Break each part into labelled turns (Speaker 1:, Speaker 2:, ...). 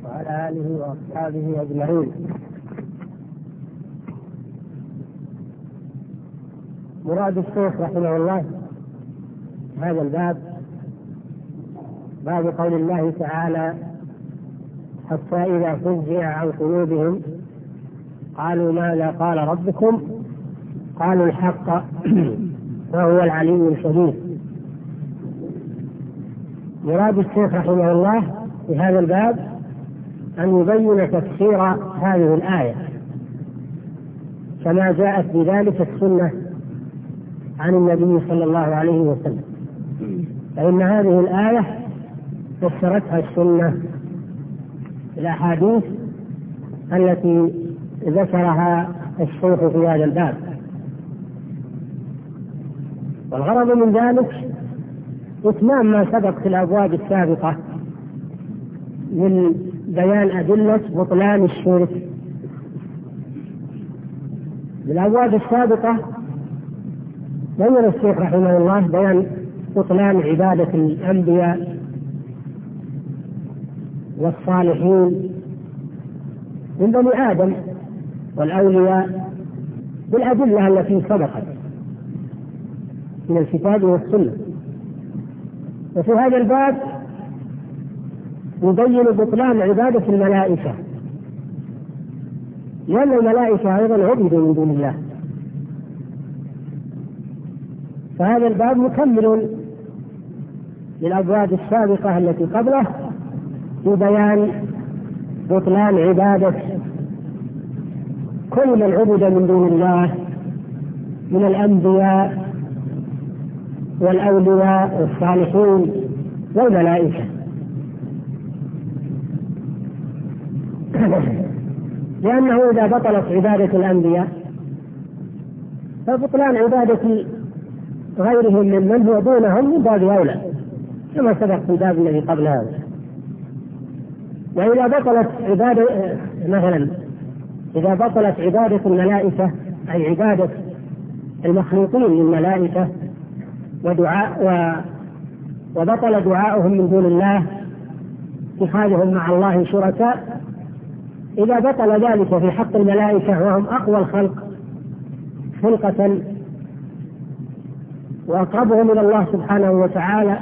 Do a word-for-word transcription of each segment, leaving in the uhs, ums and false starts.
Speaker 1: وعلى آله وأصحابه أجمعين. مراد الشيخ رحمه الله هذا الباب باب قول الله تعالى: حتى إذا فزع عن قلوبهم قالوا ماذا قال ربكم قالوا الحق وهو العلي الكبير. مراد الشيخ رحمه الله في هذا الباب أن يبين تفسير هذه الآية كما جاءت بذلك السنة عن النبي صلى الله عليه وسلم، فإن هذه الآية فسرتها السنة الأحاديث التي ذكرها الشيخ في هذا الباب. والغرض من ذلك إتمام ما سبق في الأبواب السابقة من بيان أدلة بطلان الشرك. بالأبواب السابقة بين الشيخ رحمه الله بيان بطلان عبادة الأنبياء والصالحين من بني آدم والأولياء بالأدلة التي سبقت من الكتاب والسنة. وفي هذا الباب يبين بطلان عبادة الملائكة، لأن الملائكة أيضا عبدوا من دون الله. فهذا الباب مكمل للأبواب السابقة التي قبله في بيان بطلان عبادة كل من عبد من دون الله من الأنبياء والأولياء والصالحين والملائكة. لأنه إذا بطلت عبادة الأنبياء فبطلان عبادة غيرهم ممن هو دونهم من باب أولى كما سبق في الباب الذي قبل هذا. وإذا بطلت عبادة مثلا إذا بطلت عبادة الملائكة أي عبادة المخلوقين للملائكة ودعاء و وبطل دعاؤهم من دون الله اتخاذهم مع الله شركاء، إذا بطل ذلك في حق الملائكة وهم أقوى الخلق خلقة وأقربهم إلى الله سبحانه وتعالى،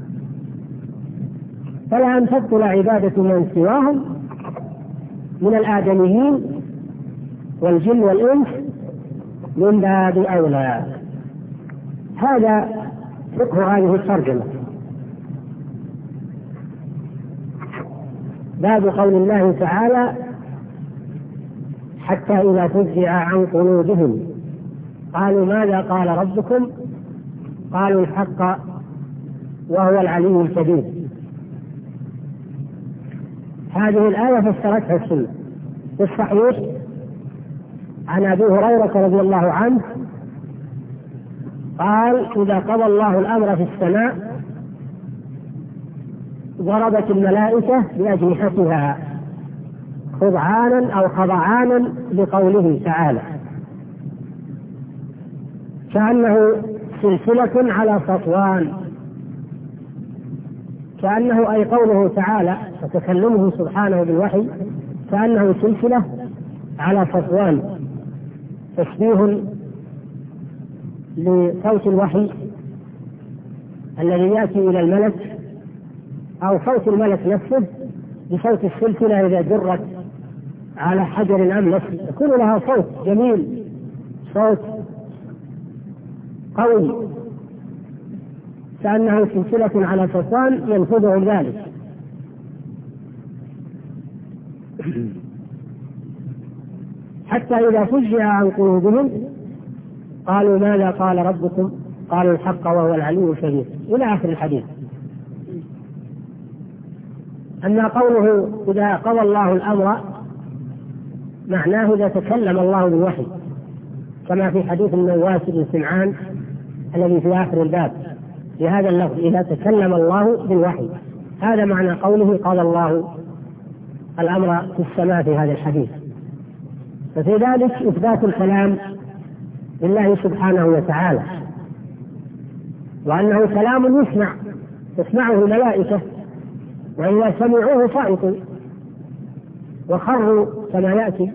Speaker 1: فلا أن تبطل عبادة من سواهم من الآدميين والجن والإنس من باب أولى. هذا فقه هذه الترجمة. باب قول الله تعالى: حتى إذا فزع عن قلوبهم قالوا ماذا قال ربكم قالوا الحق وهو العلي الكبير. هذه الآية فسرتها السنة في الصحيح عن أبي هريرة رضي الله عنه قال: إذا قضى الله الأمر في السماء ضربت الملائكة بأجنحتها خضعانا أو خضعانا لقوله تعالى، كأنه سلسلة على صفوان، كأنه أي قوله تعالى وتكلمه سبحانه بالوحي كأنه سلسلة على صفوان، تشبيه لصوت الوحي الذي يأتي إلى الملك أو صوت الملك نفسه بصوت السلسلة إذا جرت على حجر أملس يكون لها صوت جميل، صوت قوي كأنه سلسلة على صفوان ينفذهم ذلك. حتى إذا فزع عن قلوبهم قالوا ماذا قال ربكم قالوا الحق وهو العلي الكبير إلى آخر الحديث. أن قوله إذا قضى الله الأمر معناه إذا تكلم الله بالوحي كما في حديث النواس بن سمعان الذي في آخر الباب بهذا اللفظ: إذا تكلم الله بالوحي. هذا معنى قوله قضى الله الأمر في السماء في هذا الحديث. ففي ذلك إثبات الكلام لله سبحانه وتعالى، وأنه كلام يسمع تسمعه الملائكة وإذا سمعوه صعقوا وخروا كما يأتي،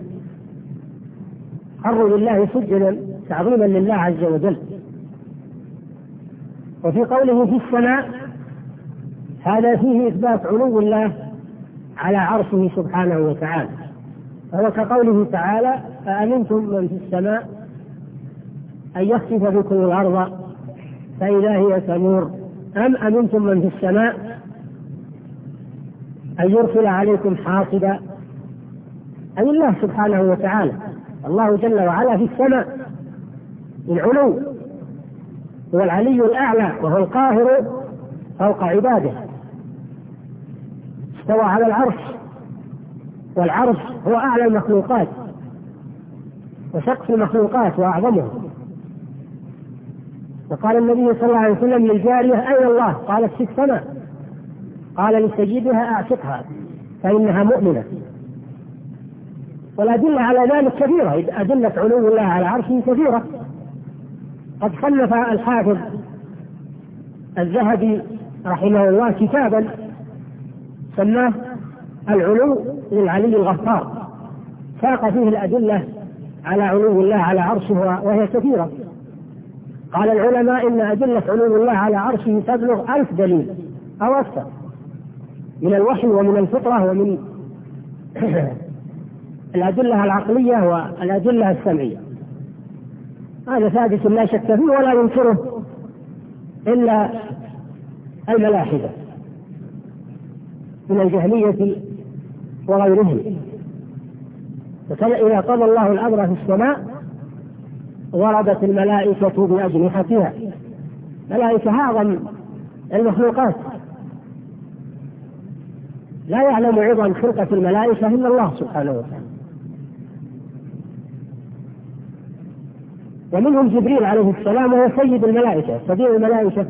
Speaker 1: خروا لله سجدا تعظيما لله عز وجل. وفي قوله في السماء هذا فيه إثبات علو الله على عرشه سبحانه وتعالى، فهو كقوله تعالى: أأمنتم من في السماء أن يخسف بكم الأرض فإذا هي تمور أم أمنتم من في السماء أن يرسل عليكم حاصبا. أي الله سبحانه وتعالى، الله جل وعلا في السماء العلو، هو العلي الأعلى وهو القاهر فوق عباده، استوى على العرش، والعرش هو أعلى المخلوقات وسقف المخلوقات وأعظمها. وقال النبي صلى الله عليه وسلم للجارية: أين الله؟ قالت: في السماء. قال لسيدها: أعتقها فإنها مؤمنة. والأدلة على ذلك كثيرة، أدلة علو الله على عرشه كثيرة. قد صنف الحافظ الذهبي رحمه الله كتابا سماه العلو للعلي الغفار، ساق فيه الأدلة على علو الله على عرشه وهي كثيرة. قال العلماء إن أدلة علو الله على عرشه تبلغ ألف دليل أو أكثر من الوحي ومن الفطرة ومن الأدلة العقلية والأدلة السمعية. هذا ثابت لا شك فيه ولا ينكره إلا الملاحدة من الجهمية وغيرهم. إذا قضى الله الأمر في السماء ضربت الملائكة بأجنحتها، ملائكة أعظم المخلوقات، لا يعلم عظم خلقة الملائكة إلا الله سبحانه وتعالى. ومنهم جبريل عليه السلام وهو سيد الملائكة، سبيل الملائكة.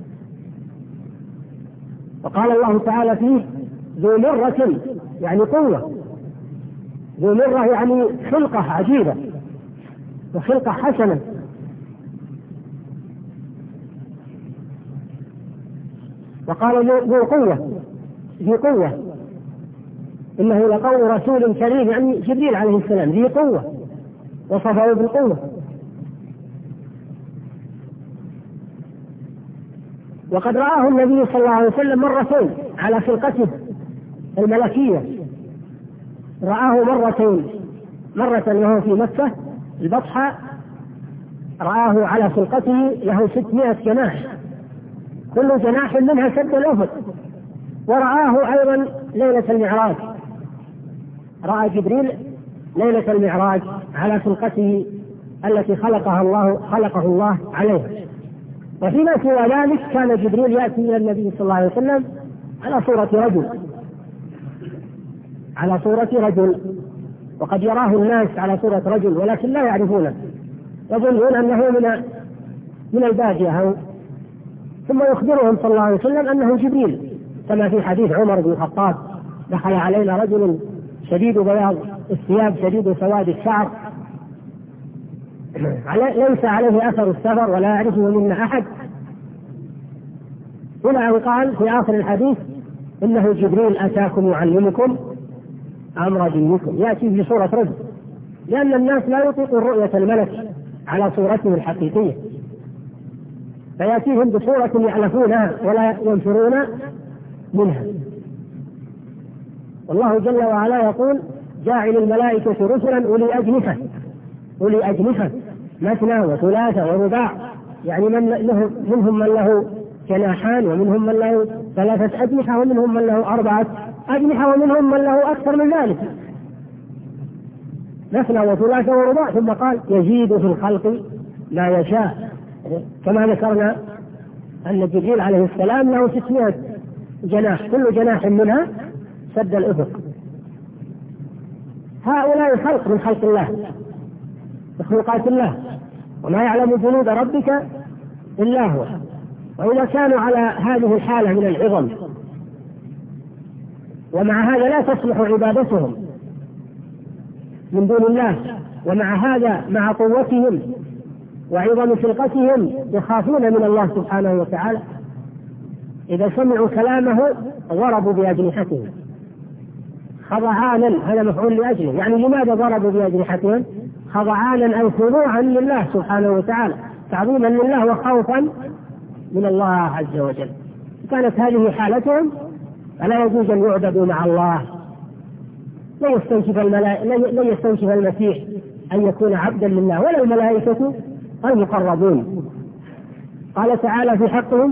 Speaker 1: وقال الله تعالى فيه: ذو مرة، يعني قوة، ذو مرة يعني خلقة عجيبة وخلقة حسنة. وقال ذو قوة، ذي قوة، إنه لقول رسول كريم، يعني جبريل عليه السلام ذي قوة، وصفه بالقوة. وقد رآه النبي صلى الله عليه وسلم مرتين على خلقته الملكية، رآه مرتين، مرة وهو في مكة البطحاء رآه على خلقته له ستمائة جناح، كل جناح منها سد الأفق. ورآه أيضا ليلة المعراج، رأى جبريل ليلة المعراج على خلقته التي خلقها الله خلقه الله عليها. وفيما سوى ذلك كان جبريل يأتي إلى النبي صلى الله عليه وسلم على صورة رجل، على صورة رجل، وقد يراه الناس على صورة رجل ولكن لا يعرفونه، يظنون أنه من من البادية، ثم يخبرهم صلى الله عليه وسلم أنه جبريل، كما في حديث عمر بن الخطاب: دخل علينا رجل شديد بياض الثياب شديد سواد الشعر ليس عليه أثر السفر ولا يعرفه منا أحد، هنا قال في آخر الحديث: إنه جبريل أتاكم يعلمكم أمر دينكم. يأتي في صورة رجل، لأن الناس لا يطيقون رؤية الملك على صورته الحقيقية، فيأتيهم بصورة يعلفونها ولا ينفرون منها. والله جل وعلا يقول: جاعل الملائكة رسلا أولي أجنحة، أولي أجنحة مثنى وثلاثة ورباع، يعني من له منهم من له جناحان، ومنهم من له ثلاثة أجنحة، ومنهم من له أربعة أجنحة، ومنهم من له أكثر من ذلك، مثنى وثلاثة ورباع. ثم قال: يزيد في الخلق ما يشاء، كما ذكرنا أن جبريل عليه السلام له ستمائة جناح، كل جناح منها سد الأفق. هؤلاء خلق من خلق الله، مخلوقات الله، وما يعلم جنود ربك إلا هو. وإذا كانوا على هذه الحالة من العظم، ومع هذا لا تصلح عبادتهم من دون الله، ومع هذا مع قوتهم وعظم خلقتهم يخافون من الله سبحانه وتعالى، إذا سمعوا كلامه ضربوا بأجنحتهم، خضعانا هذا مفعول لأجله، يعني لماذا ضربوا بأجنحتهم؟ خضعانا أي خضوعا لله سبحانه وتعالى، تعظيما لله وخوفا من الله عز وجل. كانت هذه حالتهم فلا يجوز أن يعبدوا مع الله. لا يستنكف لا يستنكف المسيح أن يكون عبدا لله ولا الملائكة المقربون. قال تعالى في حقهم: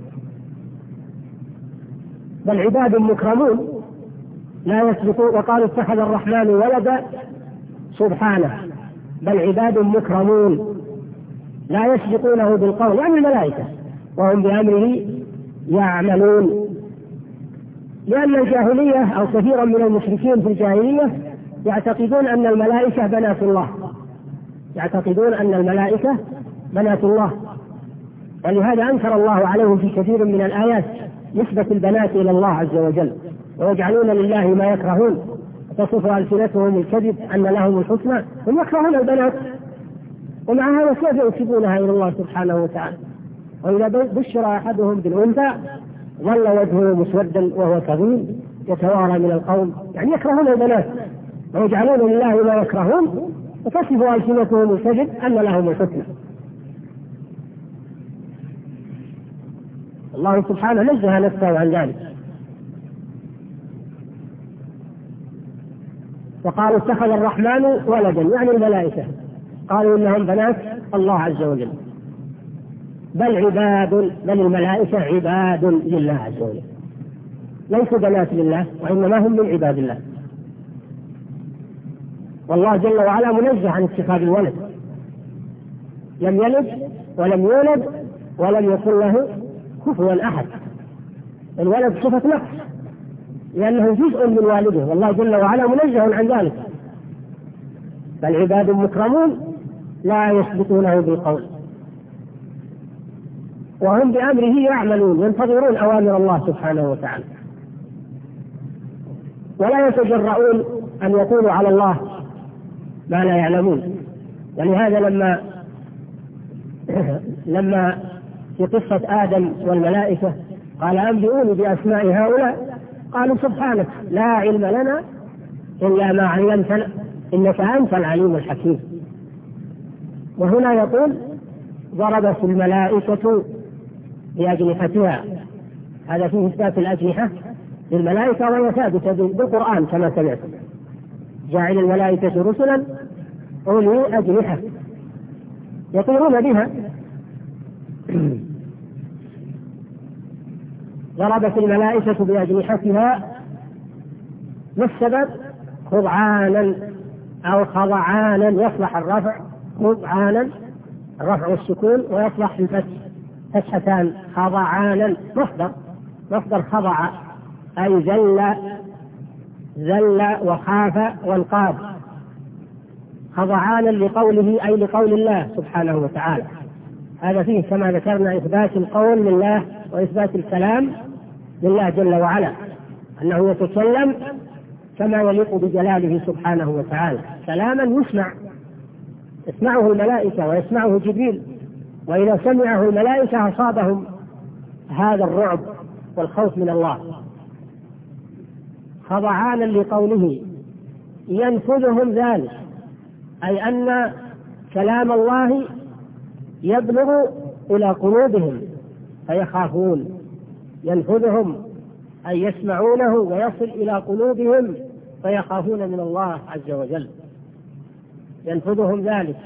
Speaker 1: بل عباد مكرمون لا يسبقون. وقالوا اتخذ الرحمن ولدا سبحانه، بل عباد مكرمون لا يسبقونه بالقول، يعني الملائكة، وهم بأمره يعملون. لأن الجاهلية أو كثيرا من المشركين في الجاهلية يعتقدون أن الملائكة بنات الله، يعتقدون أن الملائكة بنات الله، ولهذا أنكر الله عليهم في كثير من الآيات نسبة البنات إلى الله عز وجل، ويجعلون لله ما يكرهون، تصف ألسنتهم الكذب أن لهم الحسنى، هم يكرهون البنات، ومع هذا كيف ينسبونها إلى الله سبحانه وتعالى؟ وإذا بشر أحدهم بالأنثى ظل وجهه مسودا وهو كظيم يتوارى من القوم، يعني يكرهون البنات ويجعلون لله ما يكرهون، وتصف ألسنتهم الكذب أن لهم الحسنى. الله سبحانه نزه نفسه عن ذلك. وقالوا اتخذ الرحمن ولدا، يعني الملائكة، قالوا إنهم بنات الله عز وجل. بل عباد، بل الملائكة عباد لله عز وجل، ليسوا بنات لله وإنما هم من عباد الله. والله جل وعلا منزه عن اتخاذ الولد، لم يلد ولم يولد ولم يكن له كفوا أحد. الولد صفة نقص لأنه جزء من والده، والله جل وعلا منزه عن ذلك. بل عباد مكرمون لا يسبقونه بالقول وهم بأمره يعملون، ينتظرون أوامر الله سبحانه وتعالى، ولا يتجرؤون أن يقولوا على الله ما لا يعلمون. ولهذا لما لما في قصة آدم والملائكة قال أنبئوني بأسماء هؤلاء، قالوا سبحانك لا علم لنا إلا ما علمتنا إنك أنت العليم الحكيم. وهنا يقول ضربت الملائكة بأجنحتها، هذا فيه إثبات الأجنحة للملائكة وهي ثابتة بالقرآن كما سمعت: جاعل الملائكة رسلا أولي أجنحة يطيرون بها. ضربت الملائكة بأجنحتها، ما السبب؟ خضعانا أو خضعانا، يصلح الرفع خضعانا الرفع والسكون، ويصلح الفتح فتحتان. خضعانا مصدر مصدر خضع أي ذل ذل وخاف وانقاد. خضعانا لقوله أي لقول الله سبحانه وتعالى. هذا فيه كما ذكرنا إثبات القول لله وإثبات الكلام لله جل وعلا، أنه يتكلم كما يليق بجلاله سبحانه وتعالى، كلاما يسمع، يسمعه الملائكة ويسمعه جبريل، وإذا سمعه الملائكة أصابهم هذا الرعب والخوف من الله. خضعانا لقوله ينفذهم ذلك، أي أن كلام الله يبلغ إلى قلوبهم فيخافون. ينفذهم أي يسمعونه ويصل إلى قلوبهم فيخافون من الله عز وجل. ينفذهم ذلك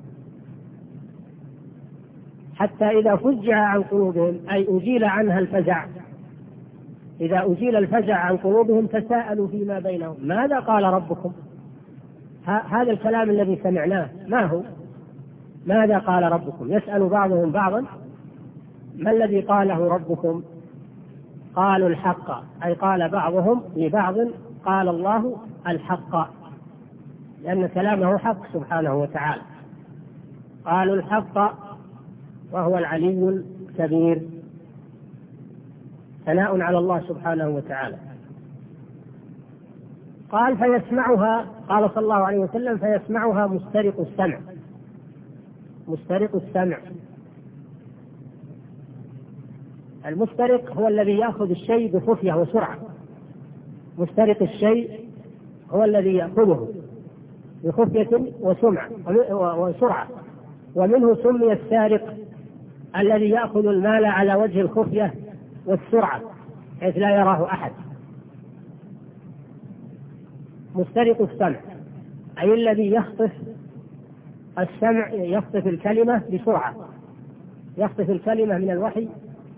Speaker 1: حتى إذا فزع عن قلوبهم أي أزيل عنها الفزع، إذا أزيل الفزع عن قلوبهم تساءلوا فيما بينهم ماذا قال ربكم. هذا الكلام الذي سمعناه ما هو؟ ماذا قال ربكم؟ يسأل بعضهم بعضا ما الذي قاله ربكم؟ قالوا الحق، أي قال بعضهم لبعض قال الله الحق، لأن كلامه حق سبحانه وتعالى. قالوا الحق وهو العلي الكبير، ثناء على الله سبحانه وتعالى. قال فيسمعها، قال صلى الله عليه وسلم فيسمعها مسترق السمع. مسترق السمع، المسترق هو الذي يأخذ الشيء بخفية وسرعة. مسترق الشيء هو الذي يأخذه بخفية وسمعة وسرعة، ومنه سمي السارق الذي يأخذ المال على وجه الخفية والسرعة حيث لا يراه أحد. مسترق السمع أي الذي يخطف السمع، يخطف الكلمة بسرعة، يخطف الكلمة من الوحي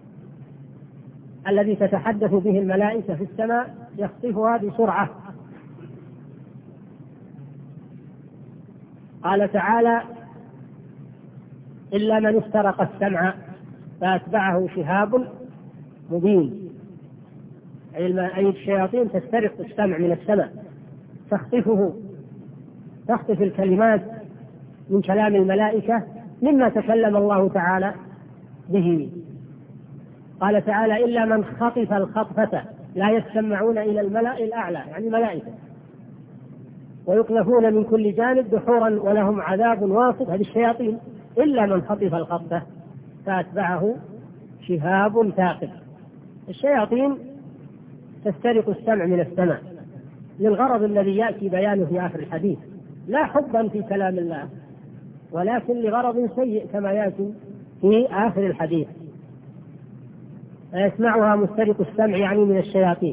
Speaker 1: الذي تتحدث به الملائكة في السماء، يخطفها بسرعة. قال تعالى: إلا من استرق السمع فأتبعه شهاب مبين، أي الشياطين تسترق السمع من السماء، تخطفه، تخطف الكلمات من كلام الملائكة مما تكلم الله تعالى به. قال تعالى: إلا من خطف الخطفة لا يستمعون إلى الملأ الأعلى، يعني الملائكة، ويقذفون من كل جانب دحورا ولهم عذاب واصب. هذه الشياطين. إلا من خطف الخطفة فأتبعه شهاب ثاقب. الشياطين تسترق السمع من السماء للغرض الذي يأتي بيانه في آخر الحديث، لا حبا في كلام الله، ولكن لغرض سيء كما يأتي في آخر الحديث. فيسمعها مسترق السمع يعني من الشياطين.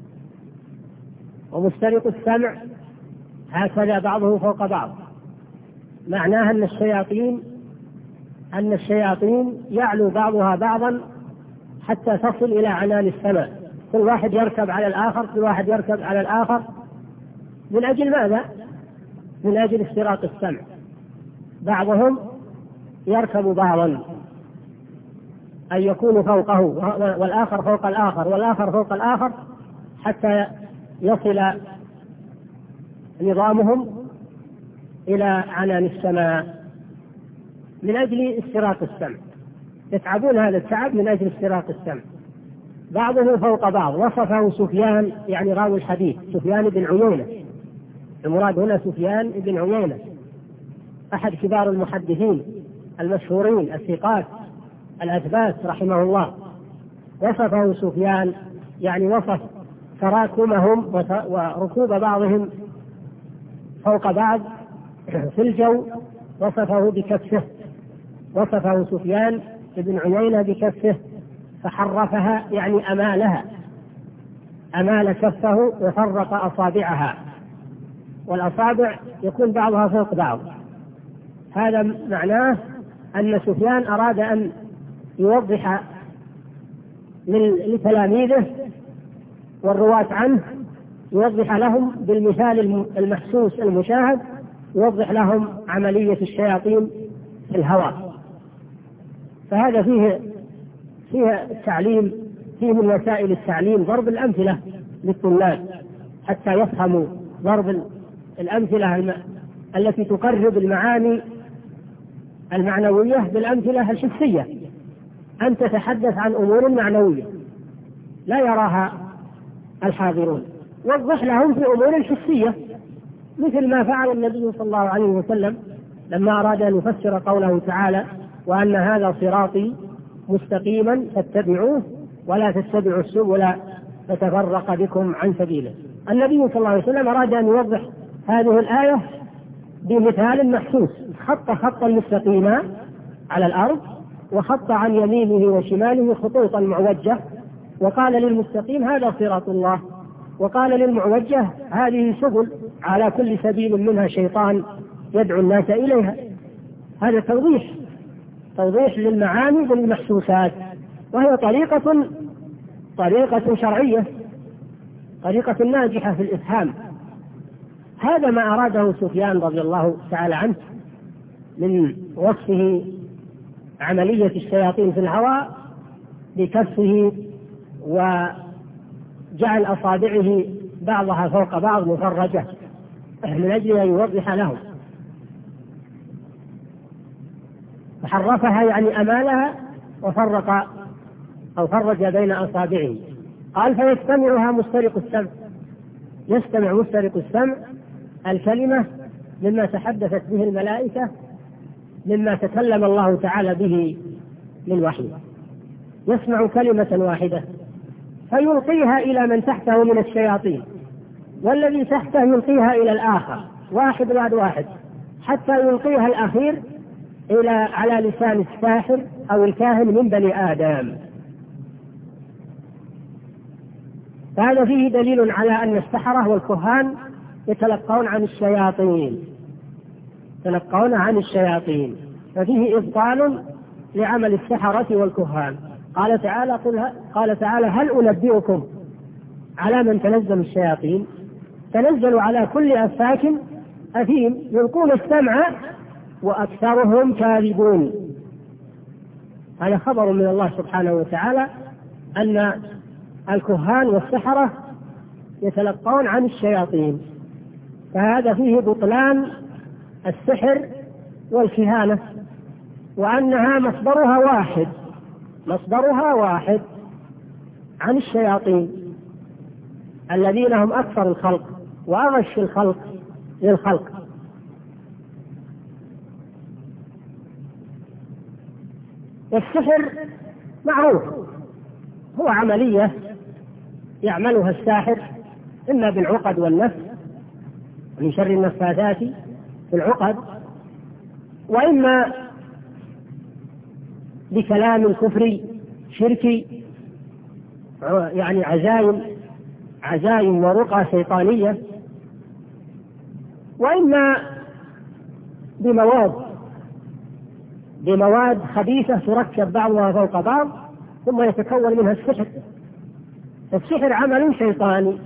Speaker 1: ومسترق السمع هكذا بعضه فوق بعض، معناها أن الشياطين أن الشياطين يعلو بعضها بعضا حتى تصل إلى عنان السماء، كل واحد يركب على الآخر، كل واحد يركب على الآخر. من أجل ماذا؟ من أجل استراق السمع. بعضهم يركب بعضا، أن يكون فوقه والآخر فوق الآخر والآخر فوق الآخر حتى يصل نظامهم إلى عنان السماء من أجل استراق السمع. يتعبون هذا التعب من أجل استراق السمع. بعضه فوق بعض. وصفه سفيان يعني راوي الحديث، سفيان بن عيينة، المراد هنا سفيان بن عيينة أحد كبار المحدثين المشهورين الثقات الأثبات رحمه الله. وصفه سفيان يعني وصف تراكمهم وركوب بعضهم فوق بعض في الجو، وصفه بكفه. وصفه سفيان بن عيينة بكفه فحرفها يعني أمالها، أمال كفه وفرق أصابعها، والأصابع يكون بعضها فوق بعض. هذا معناه أن سفيان أراد أن يوضح لتلاميذه والرواة عنه، يوضح لهم بالمثال المحسوس المشاهد، يوضح لهم عملية الشياطين في الهواء. فهذا فيه فيه التعليم، فيه من وسائل التعليم ضرب الأمثلة للطلاب حتى يفهموا ضرب الأمثلة التي تقرب المعاني المعنوية بالأمثلة الحسية. أن تتحدث عن أمور معنوية لا يراها الحاضرون، وضح لهم في أمور حسية مثل ما فعل النبي صلى الله عليه وسلم لما أراد أن يفسر قوله تعالى: وأن هذا صراطي مستقيما فاتبعوه ولا تتبعوا السبل فتفرق بكم عن سبيله. النبي صلى الله عليه وسلم أراد أن يوضح هذه الآية بمثال محسوس، خط خطا مستقيما على الأرض، وخط عن يمينه وشماله خطوطا معوجة، وقال للمستقيم هذا صراط الله، وقال للمعوجة هذه سبل على كل سبيل منها شيطان يدعو الناس إليها. هذا توضيح توضيح للمعاني بالمحسوسات، وهي طريقة طريقة شرعية، طريقة ناجحة في الإفهام. هذا ما أراده سفيان رضي الله تعالى عنه من وصفه عملية الشياطين في الهواء بكفه وجعل أصابعه بعضها فوق بعض مفرجة من أجل أن يوضح لهم. فحرفها يعني أمالها وفرق أو فرج بين أصابعه. قال: فيستمعها مسترق السمع. يستمع مسترق السمع الكلمة مما تحدثت به الملائكة، مما تكلم الله تعالى به للوحي. يسمع كلمة واحدة فيلقيها إلى من تحته من الشياطين، والذي تحته يلقيها إلى الآخر واحد بعد واحد حتى يلقيها الأخير إلى على لسان الساحر أو الكاهن من بني آدم. فهذا فيه دليل على أن السحرة والكهان يتلقون عن الشياطين يتلقون عن الشياطين ففيه إبطال لعمل السحرة والكهان. قال تعالى قل قال تعالى هل أنبئكم على من تنزل الشياطين؟ تنزل على كل أفاك أثيم يلقون السمع وأكثرهم كاذبون. هذا خبر من الله سبحانه وتعالى أن الكهان والسحرة يتلقون عن الشياطين، فهذا فيه بطلان السحر والكهانة، وأنها مصدرها واحد مصدرها واحد عن الشياطين الذين هم أكثر الخلق وأغش الخلق للخلق. والسحر معروف هو عملية يعملها الساحر إما بالعقد والنفس من شر النفاثات في العقد، وإما بكلام كفري شركي يعني عزائم عزائم ورقى شيطانية، وإما بمواد بمواد خبيثة تركب بعضها فوق بعض ثم يتكون منها السحر. السحر عمل شيطاني،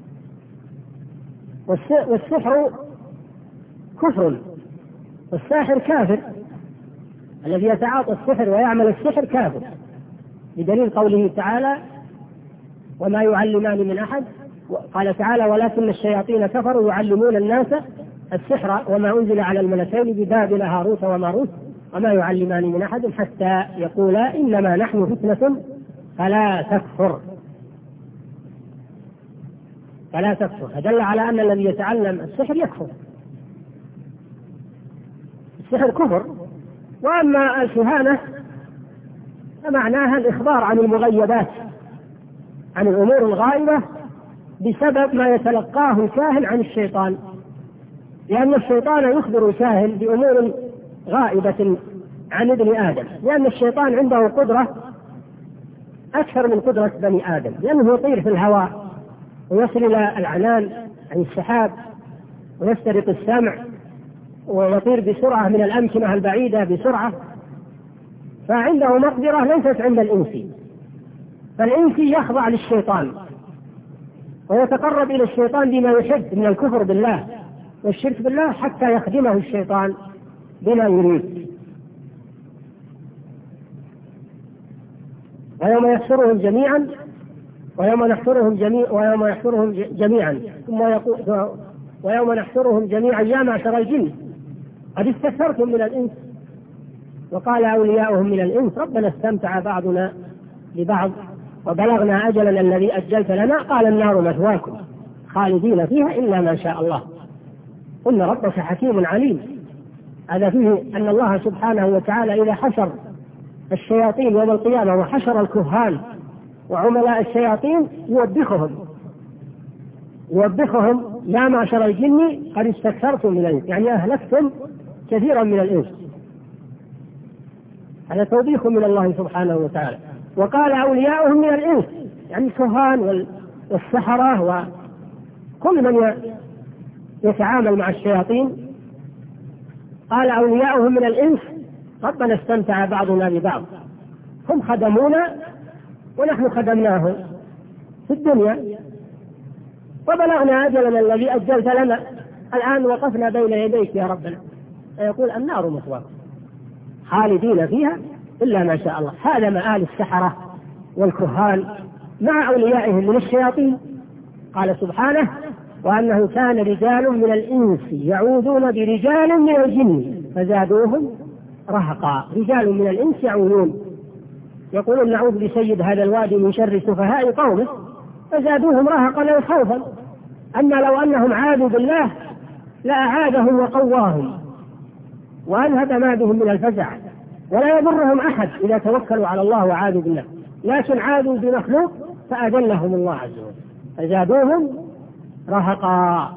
Speaker 1: والسحر كفر، والساحر كافر. الذي يتعاطى السحر ويعمل السحر كافر، بدليل قوله تعالى وما يعلمان من أحد. قال تعالى ولكن الشياطين كفروا يعلمون الناس السحر وما أنزل على الملكين ببابل هاروت وماروت وما يعلمان من أحد حتى يقولا إنما نحن فتنة فلا تكفر فلا تكفر فدل على أن الذي يتعلم السحر يكفر. السحر كفر. وأما الكهانة فمعناها الإخبار عن المغيبات، عن الأمور الغائبة بسبب ما يتلقاه الكاهن عن الشيطان، لأن الشيطان يخبر الكاهن بأمور غائبة عن ابن آدم، لأن الشيطان عنده قدرة أكثر من قدرة بني آدم، لأنه يطير في الهواء ويصل إلى العنان عن السحاب ويسترق السمع ويطير بسرعة من الأمكنة البعيدة بسرعة، فعنده مقدرة ليست عند الإنسي. فالإنسي يخضع للشيطان ويتقرب إلى الشيطان بما يحب من الكفر بالله والشرك بالله حتى يخدمه الشيطان بما يريد. ويوم يحشرهم جميعا ويوم نحشرهم جميعا ويوم يحشرهم جميعا ثم يقول ويوم نحشرهم جميعا يا معشر الجن قد استكثرتم من الإنس وقال أولياؤهم من الإنس ربنا استمتع بعضنا ببعض وبلغنا أجلنا الذي أجلت لنا قال النار مثواكم خالدين فيها إلا ما شاء الله إن ربك حكيم عليم. هذا فيه أن الله سبحانه وتعالى إذا حشر الشياطين يوم القيامة وحشر الكهان وعملاء الشياطين يوبخهم يوبخهم يا معشر الجن قد استكثرتم من الإنس، يعني أهلكتم كثيرا من الإنس. هذا توبيخ من الله سبحانه وتعالى. وقال أولياؤهم من الإنس، يعني الكهان والسحرة وكل من يتعامل مع الشياطين. قال أولياؤهم من الإنس ربنا استمتع بعضنا ببعض، هم خدمونا ونحن خدمناهم في الدنيا وبلغنا أجلنا الذي أجلت لنا الآن وقفنا بين يديك يا ربنا. فيقول النار مثواكم خالدين فيها إلا ما شاء الله. هذا مآل السحرة والكهان مع أوليائهم من الشياطين. قال سبحانه وأنه كان رجال من الإنس يعوذون برجال من الجن فزادوهم رهقا. رجال من الإنس يعوذون يقولون نعوذ بسيد هذا الوادي من شر سفهاء قومه فزادوهم رهقا أو خوفا. أما لو أنهم عادوا بالله لأعادهم وقواهم وأذهب ما بهم من الفزع، ولا يضرهم أحد إذا توكلوا على الله وعادوا بالله، لكن عادوا بمخلوق فأذلهم الله عز وجل فزادوهم رهقا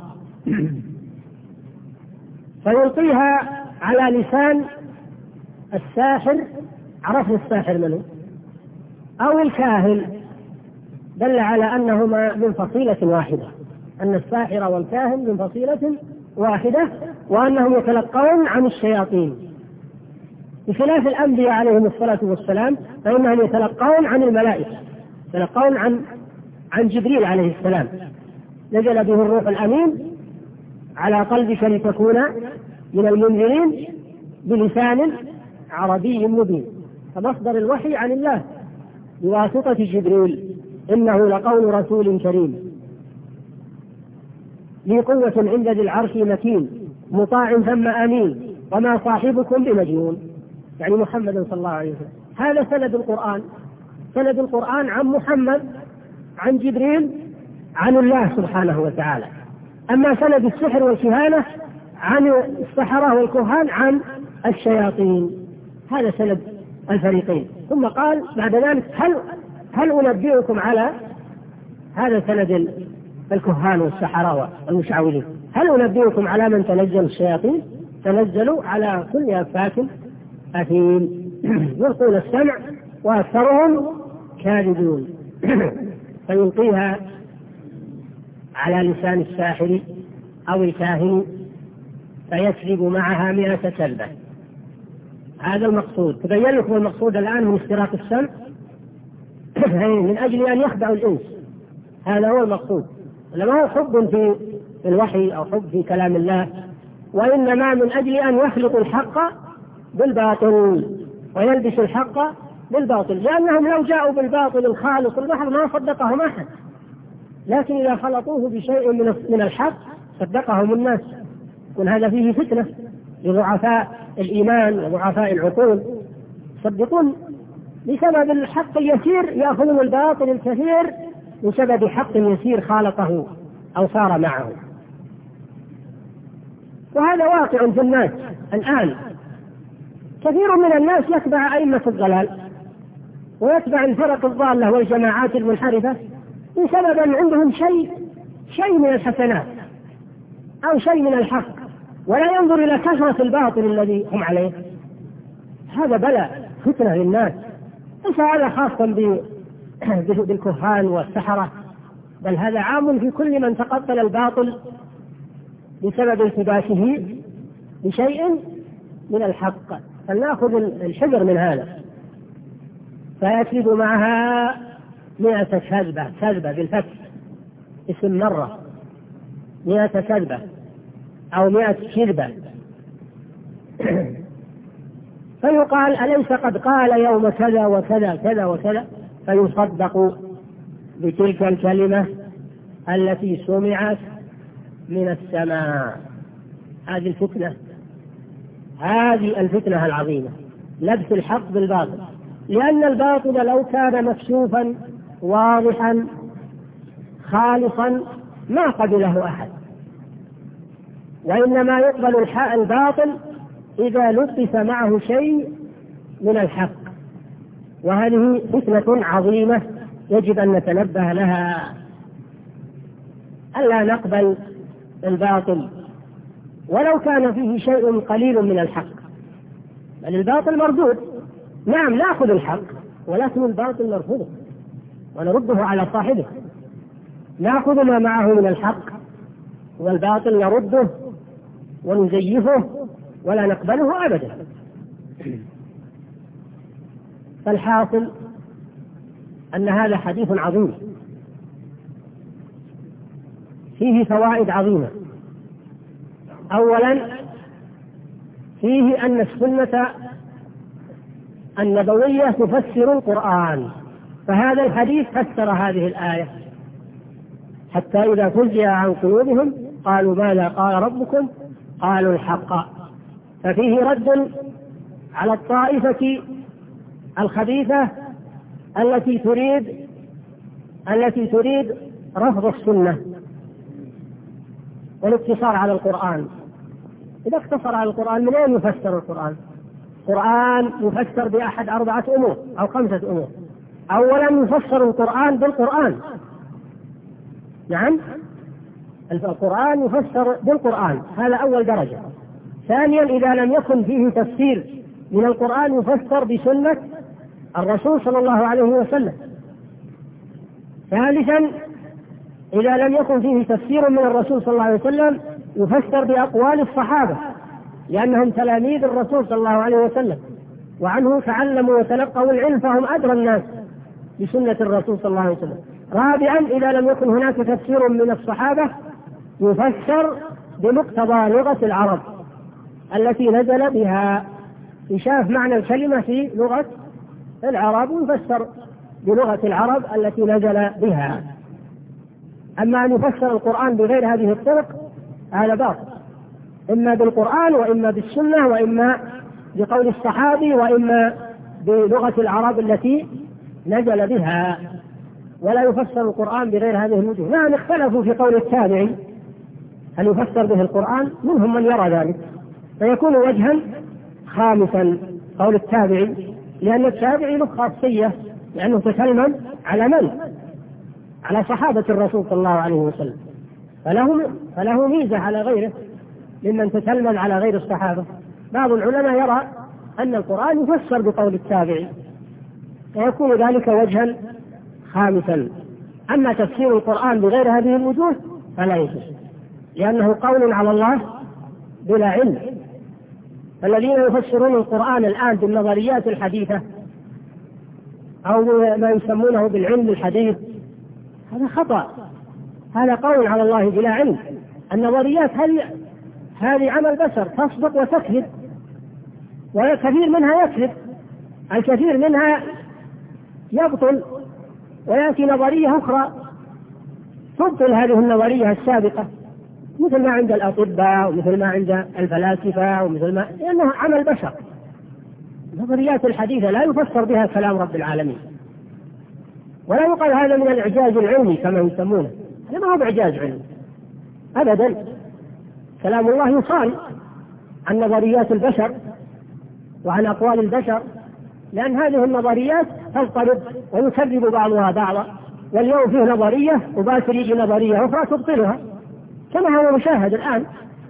Speaker 1: فيلقيها على لسان الساحر، عرفنا الساحر منه، أو الكاهن، دل على أنهما من فصيلة واحدة، أن الساحر والكاهن من فصيلة واحدة، وأنهم يتلقون عن الشياطين، بخلاف الأنبياء عليهم الصلاة والسلام فإنهم يتلقون عن الملائكة، يتلقون عن عن جبريل عليه السلام، نزل به الروح الأمين على قلبك لتكون من المنذرين بلسان عربي مبين. فمصدر الوحي عن الله بواسطة جبريل، إنه لقول رسول كريم ذي قوة عند ذي العرش مكين مطاع ثم أمين وما صاحبكم بمجنون، يعني محمد صلى الله عليه وسلم. هذا سند القرآن، سند القرآن عن محمد عن جبريل عن الله سبحانه وتعالى. أما سند السحر والكهانة عن السحرة والكهان عن الشياطين، هذا سند الفريقين. ثم قال بعد ذلك هل هل أنبئكم على هذا سند الكهان والسحرة والمشعوذين، هل أنبئكم على من تنزل الشياطين؟ تنزلوا على كل أفاك أثيم يلقون السمع وأكثرهم كاذبون. فيلقيها على لسان الساحر أو الكاهن فيكذب معها مئة كذبة. هذا المقصود. تبين لكم المقصود الآن من استراق السمع من أجل أن يخدعوا الإنس، هذا هو المقصود. لما هو حب في الوحي أو حب في كلام الله، وإنما من أجل أن يخلطوا الحق بالباطل ويلبس الحق بالباطل، لأنهم لو جاءوا بالباطل الخالص البحر ما صدقهم أحد، لكن إذا خلطوه بشيء من الحق صدقهم الناس. يكون هذا فيه فتنة لضعفاء الإيمان وضعفاء العقول، يصدقون بسبب الحق اليسير يأخذون الباطل الكثير بسبب حق يسير خالطه أو صار معه. وهذا واقع في الناس الآن. كثير من الناس يتبع أئمة الضلال ويتبع الفرق الضالة والجماعات المنحرفة بسبب أن عندهم شيء شيء من الحسنات أو شيء من الحق، ولا ينظر إلى كثرة الباطل الذي هم عليه. هذا بلاء فتنة للناس، ليس هذا خاصا بالكهان والسحرة، بل هذا عام في كل من تقبل الباطل بسبب التباسه بشيء من الحق. فلنأخذ الحذر من هذا. فيكذب معها مئة كذبة، كذبة بالفتح اسم مرة، مئة كذبة أو مئة كذبة. فيقال أليس قد قال يوم كذا وكذا كذا وكذا، فيصدق بتلك الكلمة التي سمعت من السماء. هذه الفتنة، هذه الفتنة العظيمة، لبس الحق بالباطل. لأن الباطل لو كان مكشوفا واضحا خالصا ما قبله أحد، وإنما يقبل الباطل إذا لبس معه شيء من الحق. وهذه فتنة عظيمة يجب أن نتنبه لها، ألا نقبل الباطل ولو كان فيه شيء قليل من الحق، بل الباطل مردود. نعم نأخذ الحق، ولكن الباطل نرفضه ونرده على صاحبه. نأخذ ما معه من الحق، والباطل نرده ونزيفه ولا نقبله أبدا. فالحاصل أن هذا حديث عظيم فيه فوائد عظيمة. أولا فيه أن السنة النبوية تفسر القرآن، فهذا الحديث فسر هذه الآية حتى إذا فزع عن قلوبهم قالوا ماذا قال ربكم قالوا الحق. ففيه رد على الطائفة الخبيثة التي تريد التي تريد رفض السنة والاقتصار على القرآن. إذا اقتصر على القرآن من أين يفسر القرآن؟ القرآن يفسر بأحد أربعة أمور أو خمسة أمور. أولا يفسر القرآن بالقرآن، نعم القرآن يفسر بالقرآن، هذا أول درجة. ثانيا إذا لم يكن فيه تفسير من القرآن يفسر بسنة الرسول صلى الله عليه وسلم. ثالثا إذا لم يكن فيه تفسير من الرسول صلى الله عليه وسلم يفسر بأقوال الصحابة، لأنهم تلاميذ الرسول صلى الله عليه وسلم وعنه تعلموا وتلقوا العلم، فهم أدرى الناس بسنة الرسول صلى الله عليه وسلم. رابعا إذا لم يكن هناك تفسير من الصحابة يفسر بمقتضى لغة العرب التي نزل بها، يشاف معنى الكلمة في لغة العرب ويفسر بلغة العرب التي نزل بها. أما أن يفسر القرآن بغير هذه الطرق هذا باطل، إما بالقرآن وإما بالسنة وإما بقول الصحابي وإما بلغة العرب التي نزل بها، ولا يفسر القرآن بغير هذه الوجوه. نعم اختلفوا في قول التابعي هل يفسر به القرآن، منهم من يرى ذلك، فيكون وجها خامسا قول التابعي، لأن التابعي له خاصية لأنه تكلم على من؟ على صحابة الرسول صلى الله عليه وسلم، فله فله ميزة على غيره ممن تكلم على غير الصحابة. بعض العلماء يرى أن القرآن يفسر بقول التابعي، ويكون ذلك وجها خامسا. أما تفسير القرآن بغير هذه الوجوه فلا يجوز، لأنه قول على الله بلا علم. الذين يفسرون القرآن الآن بالنظريات الحديثة أو ما يسمونه بالعلم الحديث هذا خطأ، هذا قول على الله بلا علم. النظريات هذه هذه عمل بشر، تصدق وتكذب، وكثير منها يكذب، الكثير منها يبطل، ويأتي نظرية أخرى تبطل هذه النظرية السابقة، مثل ما عند الأطباء ومثل ما عند الفلاسفة ومثل ما، لأنه عمل بشر. النظريات الحديثة لا يفسر بها كلام رب العالمين، ولا يقال هذا من الإعجاز العلمي كما يسمونه، هذا ما هو إعجاز علمي أبدا. كلام الله يصان عن نظريات البشر وعن أقوال البشر، لأن هذه النظريات تضطرب ويكذب بعضها بعضا، واليوم فيه نظرية وباكر يجي نظرية أخرى تبطلها، كما هو مشاهد الآن.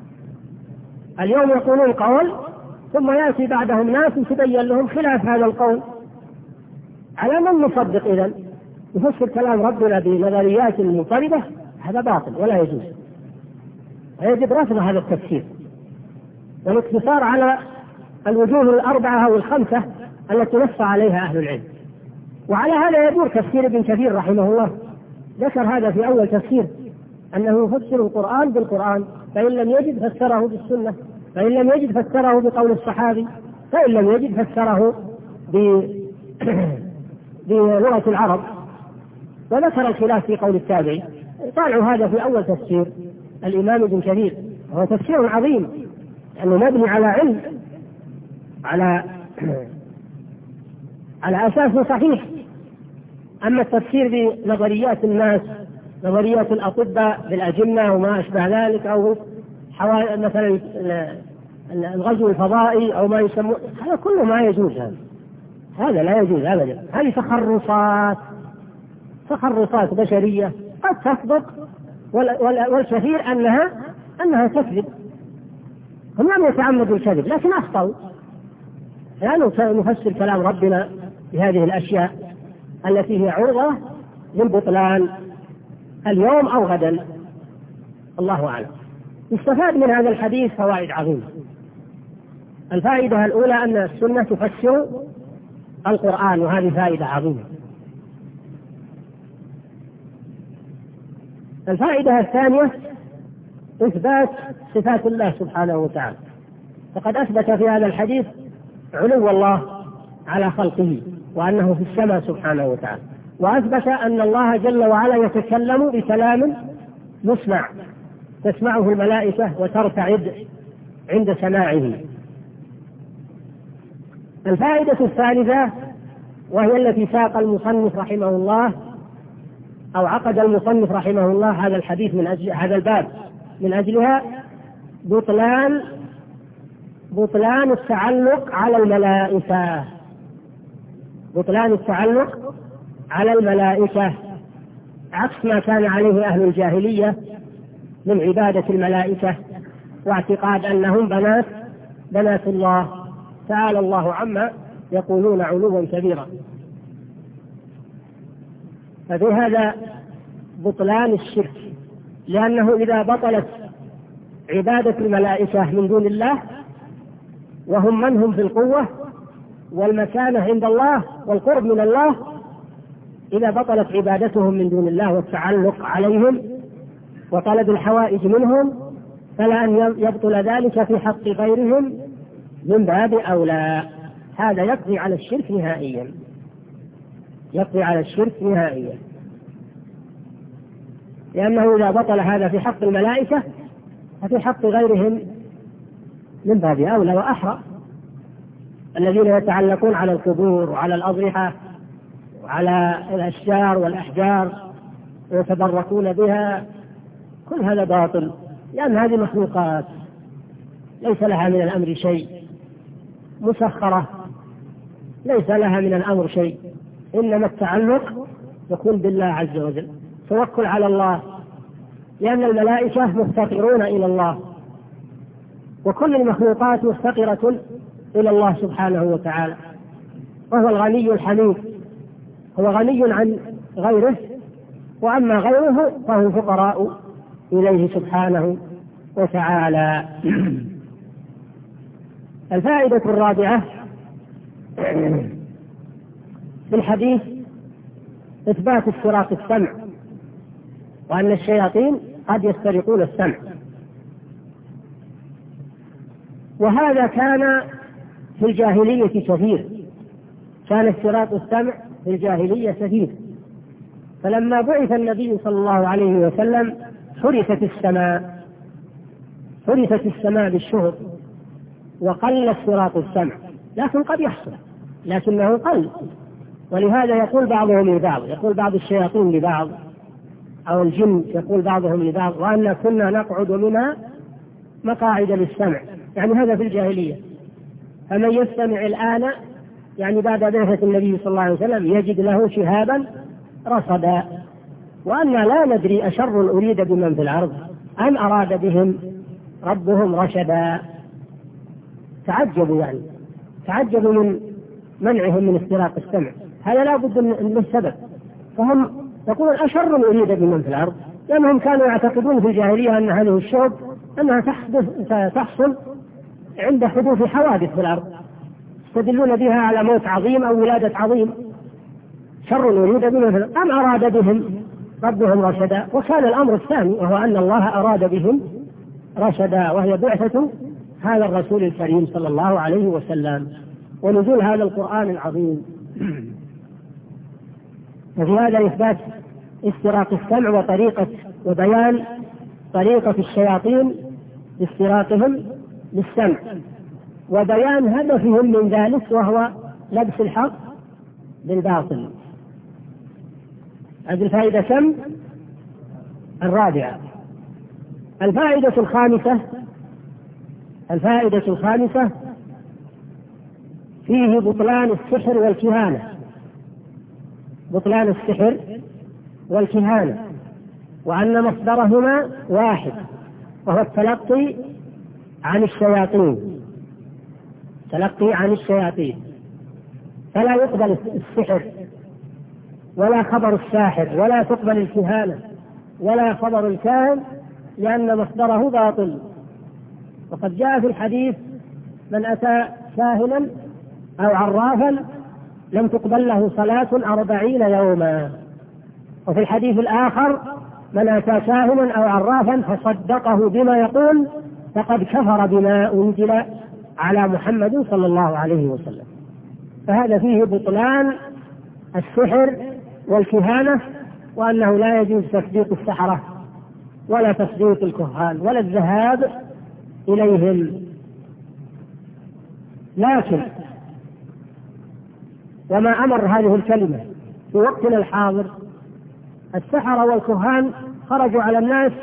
Speaker 1: اليوم يقولون قول ثم يأتي بعدهم ناس تبين لهم خلاف هذا القول، على من نصدق إذن؟ يفسر كلام ربنا بنظريات مضطربة، هذا باطل ولا يجوز، ويجب رفض هذا التفسير والاقتصار على الوجوه الأربعة أو الخمسة التي نص عليها أهل العلم. وعلى هذا يدور تفسير ابن كثير رحمه الله، ذكر هذا في أول تفسير أنه يفسر القرآن بالقرآن، فإن لم يجد فسره بالسنة، فإن لم يجد فسره بقول الصحابي، فإن لم يجد فسره بلغة العرب. وذكر الخلاف في قول التابعي، طالعوا هذا في أول تفسير الإمام ابن كثير، وهو تفسير عظيم لأنه يعني مبني على علم، على على أساس صحيح. أما التفسير بنظريات الناس، نظريات الأطباء بالأجنة وما أشبه ذلك، أو مثلا الغزو الفضائي أو ما يسمون، هذا كله ما يجوز، هذا هذا لا يجوز أبدا. هذه تخرصات تخرصات بشرية قد تصدق، والكثير أنها أنها تكذب. هم لم يتعمدوا الكذب لكن أخطأوا، لأنه نفسر كلام ربنا بهذه الأشياء التي هي عرضة للبطلان اليوم أو غدا، الله أعلم. يستفاد من هذا الحديث فوائد عظيمة. الفائدة الأولى أن السنة تفسر القرآن، وهذه فائدة عظيمة. الفائدة الثانية إثبات صفات الله سبحانه وتعالى، فقد أثبت في هذا الحديث علو الله على خلقه وأنه في السماء سبحانه وتعالى، وأثبت أن الله جل وعلا يتكلم بكلام يسمع، تسمعه الملائكة وترتعد عند سماعه. الفائدة الثالثة وهي التي ساق المصنف رحمه الله أو عقد المصنف رحمه الله هذا الحديث من أجل هذا الباب من أجلها بطلان بطلان التعلق على الملائكة، بطلان التعلق على الملائكة عكس ما كان عليه أهل الجاهلية من عبادة الملائكة واعتقاد أنهم بنات بنات الله، تعالى الله عما يقولون علوا كبيرا. ففي هذا بطلان الشرك، لأنه إذا بطلت عبادة الملائكة من دون الله وهم من هم في القوة والمكانة عند الله والقرب من الله، إذا بطلت عبادتهم من دون الله والتعلق عليهم وطلب الحوائج منهم، فلا أن يبطل ذلك في حق غيرهم من باب أولى. هذا يقضي على الشرك نهائيا، يقضي على الشرك نهائيا، لأنه إذا بطل هذا في حق الملائكة ففي حق غيرهم من باب أولى وأحرى. الذين يتعلقون على القبور وعلى الأضرحة وعلى الأشجار والأحجار ويتبركون بها، كل هذا باطل، لأن هذه مخلوقات ليس لها من الأمر شيء، مسخرة ليس لها من الأمر شيء، إنما التعلق يكون بالله عز وجل، توكل على الله، لأن الملائكة مفتقرون إلى الله، وكل المخلوقات مفتقرة إلى الله سبحانه وتعالى، وهو الغني الحميد، هو غني عن غيره، وأما غيره فهم فقراء إليه سبحانه وتعالى. الفائدة الرابعة في الحديث إثبات استراق السمع، وأن الشياطين قد يسترقون السمع، وهذا كان في الجاهلية كثير، كان استراق السمع في الجاهلية كثير، فلما بعث النبي صلى الله عليه وسلم حرثت السماء حرثت السماء بالشهب وقل استراق السمع، لكن قد يحصل، لكنه قل. ولهذا يقول بعضهم لبعض، يقول بعض الشياطين لبعض أو الجن يقول بعضهم لبعض وأن كنا نقعد منها مقاعد للسمع، يعني هذا في الجاهلية. فمن يستمع الآن يعني بعد بعثة النبي صلى الله عليه وسلم يجد له شهابا رصدا، وأن لا ندري أشر أريد بمن في الأرض أم أراد بهم ربهم رشدا. تعجبوا يعني تعجبوا من منعهم من استراق السمع، هذا لا بد من سبب. فهم يقولون أشر أريد بمن في الأرض، لأنهم كانوا يعتقدون في الجاهلية أن هذه الشهب أنها تحدث تحصل عند حدوث حوادث في الأرض، يستدلون بها على موت عظيم أو ولادة عظيم. شر أريد بمن في الأرض أم أراد بهم ربهم رشدا. وكان الأمر الثاني وهو أن الله أراد بهم رشدا، وهي بعثة هذا الرسول الكريم صلى الله عليه وسلم ونزول هذا القرآن العظيم. وفي هذا إثبات استراق السمع وطريقة وبيان طريقة الشياطين استراقهم للسمع، وبيان هدفهم من ذلك وهو لبس الحق بالباطل. هذه الفائدة كم؟ الرابعة. الفائدة الخامسة الفائدة الخامسة فيه بطلان السحر والكهانة، بطلان السحر والكهانة، وأن مصدرهما واحد وهو التلقي عن الشياطين، تلقي عن الشياطين، فلا يقبل السحر ولا خبر الساحر ولا تقبل الكهانة ولا خبر الكاهن، لأن مصدره باطل. وقد جاء في الحديث من أتى كاهنا أو عرافا لم تقبل له صلاة أربعين يوما. وفي الحديث الآخر من أتى كاهنا أو عرافا فصدقه بما يقول فقد كفر بما أنزل على محمد صلى الله عليه وسلم. فهذا فيه بطلان السحر والكهانة، وأنه لا يجوز تصديق السحرة ولا تصديق الكهان ولا الذهاب إليهم. لكن وما أمر هذه الكلمة في وقتنا الحاضر، السحرة والكهان خرجوا على الناس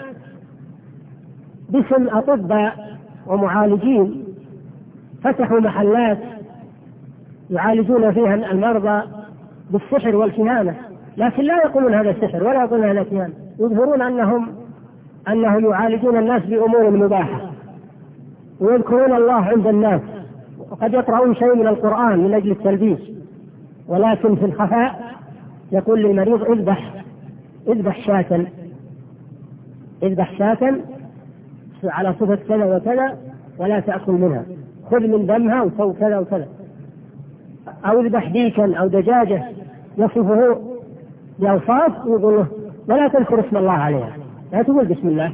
Speaker 1: باسم أطباء ومعالجين، فتحوا محلات يعالجون فيها المرضى بالسحر والكهانة، لكن لا يقولون هذا السحر ولا يقولون هذا الكهانة، يظهرون أنهم أنهم يعالجون الناس بأمور مباحة ويذكرون الله عند الناس، وقد يقرؤون شيء من القرآن من أجل التلبيس، ولكن في الخفاء يقول للمريض اذبح اذبح شاة اذبح شاة على صفة كذا وكذا ولا تأكل منها، خذ من دمها وسوي كذا وكذا، أو اذبح ديكا أو دجاجة يصفه بأوصاف ويقول له ولا تذكر اسم الله عليها، لا تقول بسم الله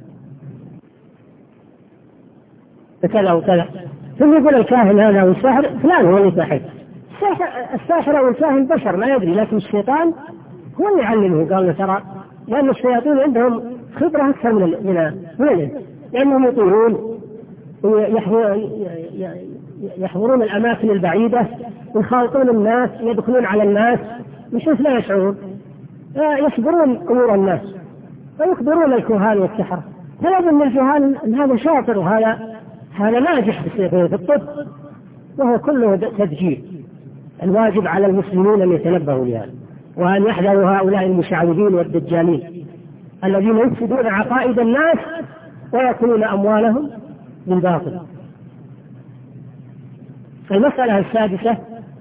Speaker 1: كذا وكذا. ثم يقول الكاهن هذا والساحر فلان هو اللي ساحر. الساحر أو الكاهن بشر ما يدري، لكن الشيطان هو اللي يعلمه. قال له ترى لأن الشياطين عندهم خبرة أكثر من من الإنس، لأنهم يطيرون ويحضرون الأماكن البعيدة ويخالطون الناس ويدخلون على الناس من حيث لا يشعرون، يصبرون أمور الناس ويخبرون الكهان والسحرة. فلازم الجهال أن هذا شاطر وهذا هذا ناجح في الطب، وهو كله تدجيل. الواجب على المسلمين أن يتنبهوا لهذا وأن يحذروا هؤلاء المشعوذين والدجالين الذين يفسدون عقائد الناس ويأكلون أموالهم بالباطل. المسألة السادسة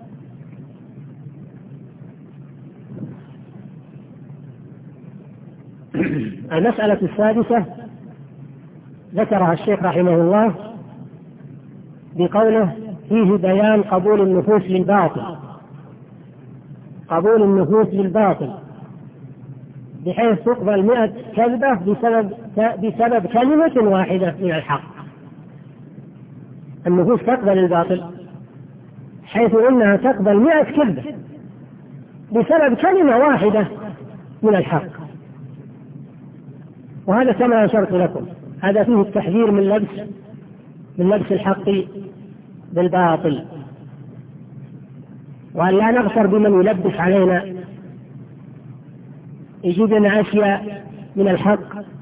Speaker 1: المسألة السادسة ذكرها الشيخ رحمه الله بقوله فيه بيان قبول النفوس للباطل قبول النفوس للباطل بحيث تقبل مئة كذبة بسبب بسبب كلمة واحدة من الحق. النفوس تقبل الباطل حيث إنها تقبل مئة كذبة بسبب كلمة واحدة من الحق. وهذا كما أشرت لكم هذا فيه التحذير من لبس من لبس الحق بالباطل، وأن لا نغتر بمن يلبس علينا يجيب لنا أشياء من الحق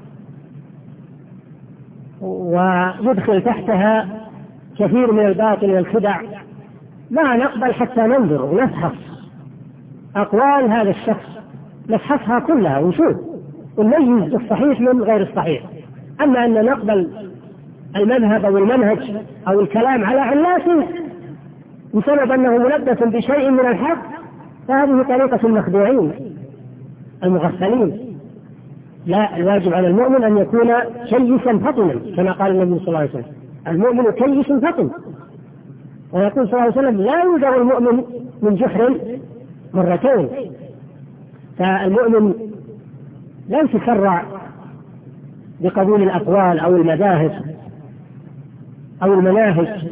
Speaker 1: ويدخل تحتها كثير من الباطل والخدع، لا نقبل حتى ننظر ونفحص أقوال هذا الشخص، نفحصها كلها ونشوف ونميز الصحيح من غير الصحيح. أما أن نقبل المذهب أو المنهج أو الكلام على علاسه بسبب أنه ملبس بشيء من الحق فهذه طريقة المخدوعين المغفلين. لا، الواجب على المؤمن أن يكون كيسا فطنا كما قال النبي صلى الله عليه وسلم المؤمن كيس فطن، ويقول صلى الله عليه وسلم لا يوجد المؤمن من جحر مرتين. فالمؤمن لا يتسرع بقبول الأقوال أو المذاهب أو المناهج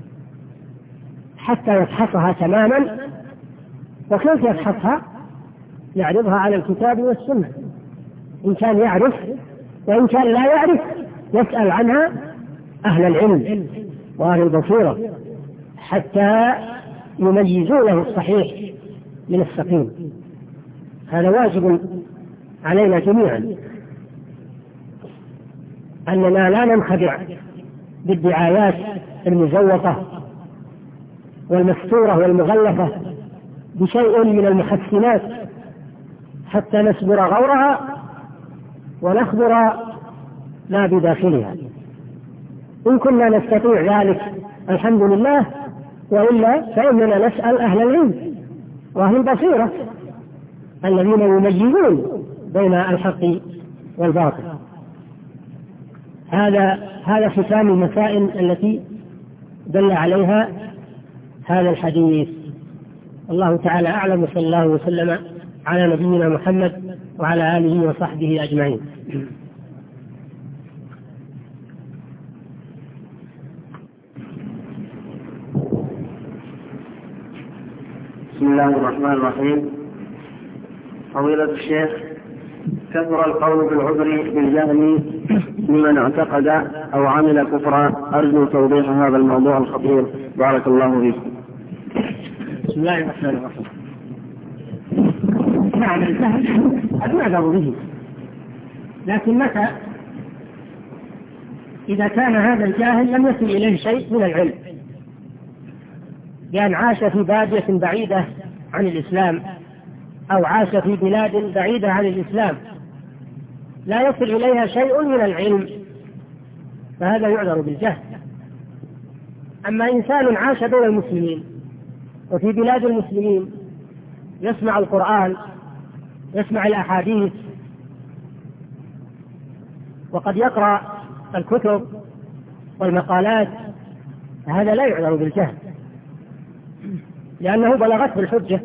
Speaker 1: حتى يفحصها تماما. وكيف يفحصها؟ يعرضها على الكتاب والسنة إن كان يعرف، وإن كان لا يعرف يسأل عنها أهل العلم وأهل البصيرة حتى يميزوا له الصحيح من السقيم. هذا واجب علينا جميعا أننا لا ننخدع بالدعايات المزوقة والمستورة والمغلفة بشيء من المحسنات حتى نسبر غورها ونخبر ما بداخلها. إن كنا نستطيع ذلك الحمد لله، وإلا فإننا نسأل أهل العلم وأهل البصيرة الذين يميزون بين الحق والباطل. هذا هذا ختام المسائل التي دل عليها هذا الحديث. الله تعالى أعلم، وصلى الله وسلم على نبينا محمد وعلى آله وصحبه أجمعين.
Speaker 2: بسم الله الرحمن الرحيم. فضيلة الشيخ، كثر القول بالعذر بالجهل لمن اعتقد أو عمل كفرا، أرجو توضيح هذا الموضوع الخطير، بارك الله فيكم.
Speaker 1: بسم الله الرحمن الرحيم. نعم، الجهل قد نعذر به، لكن متى؟ إذا كان هذا الجاهل لم يصل إليه شيء من العلم، بأن عاش في بادية بعيدة عن الإسلام أو عاش في بلاد بعيدة عن الإسلام لا يصل إليها شيء من العلم، فهذا يعذر بالجهل. أما إنسان عاش بين المسلمين وفي بلاد المسلمين يسمع القرآن، يسمع الأحاديث، وقد يقرأ الكتب والمقالات، هذا لا يعذر بالجهل، لأنه بلغته الحجة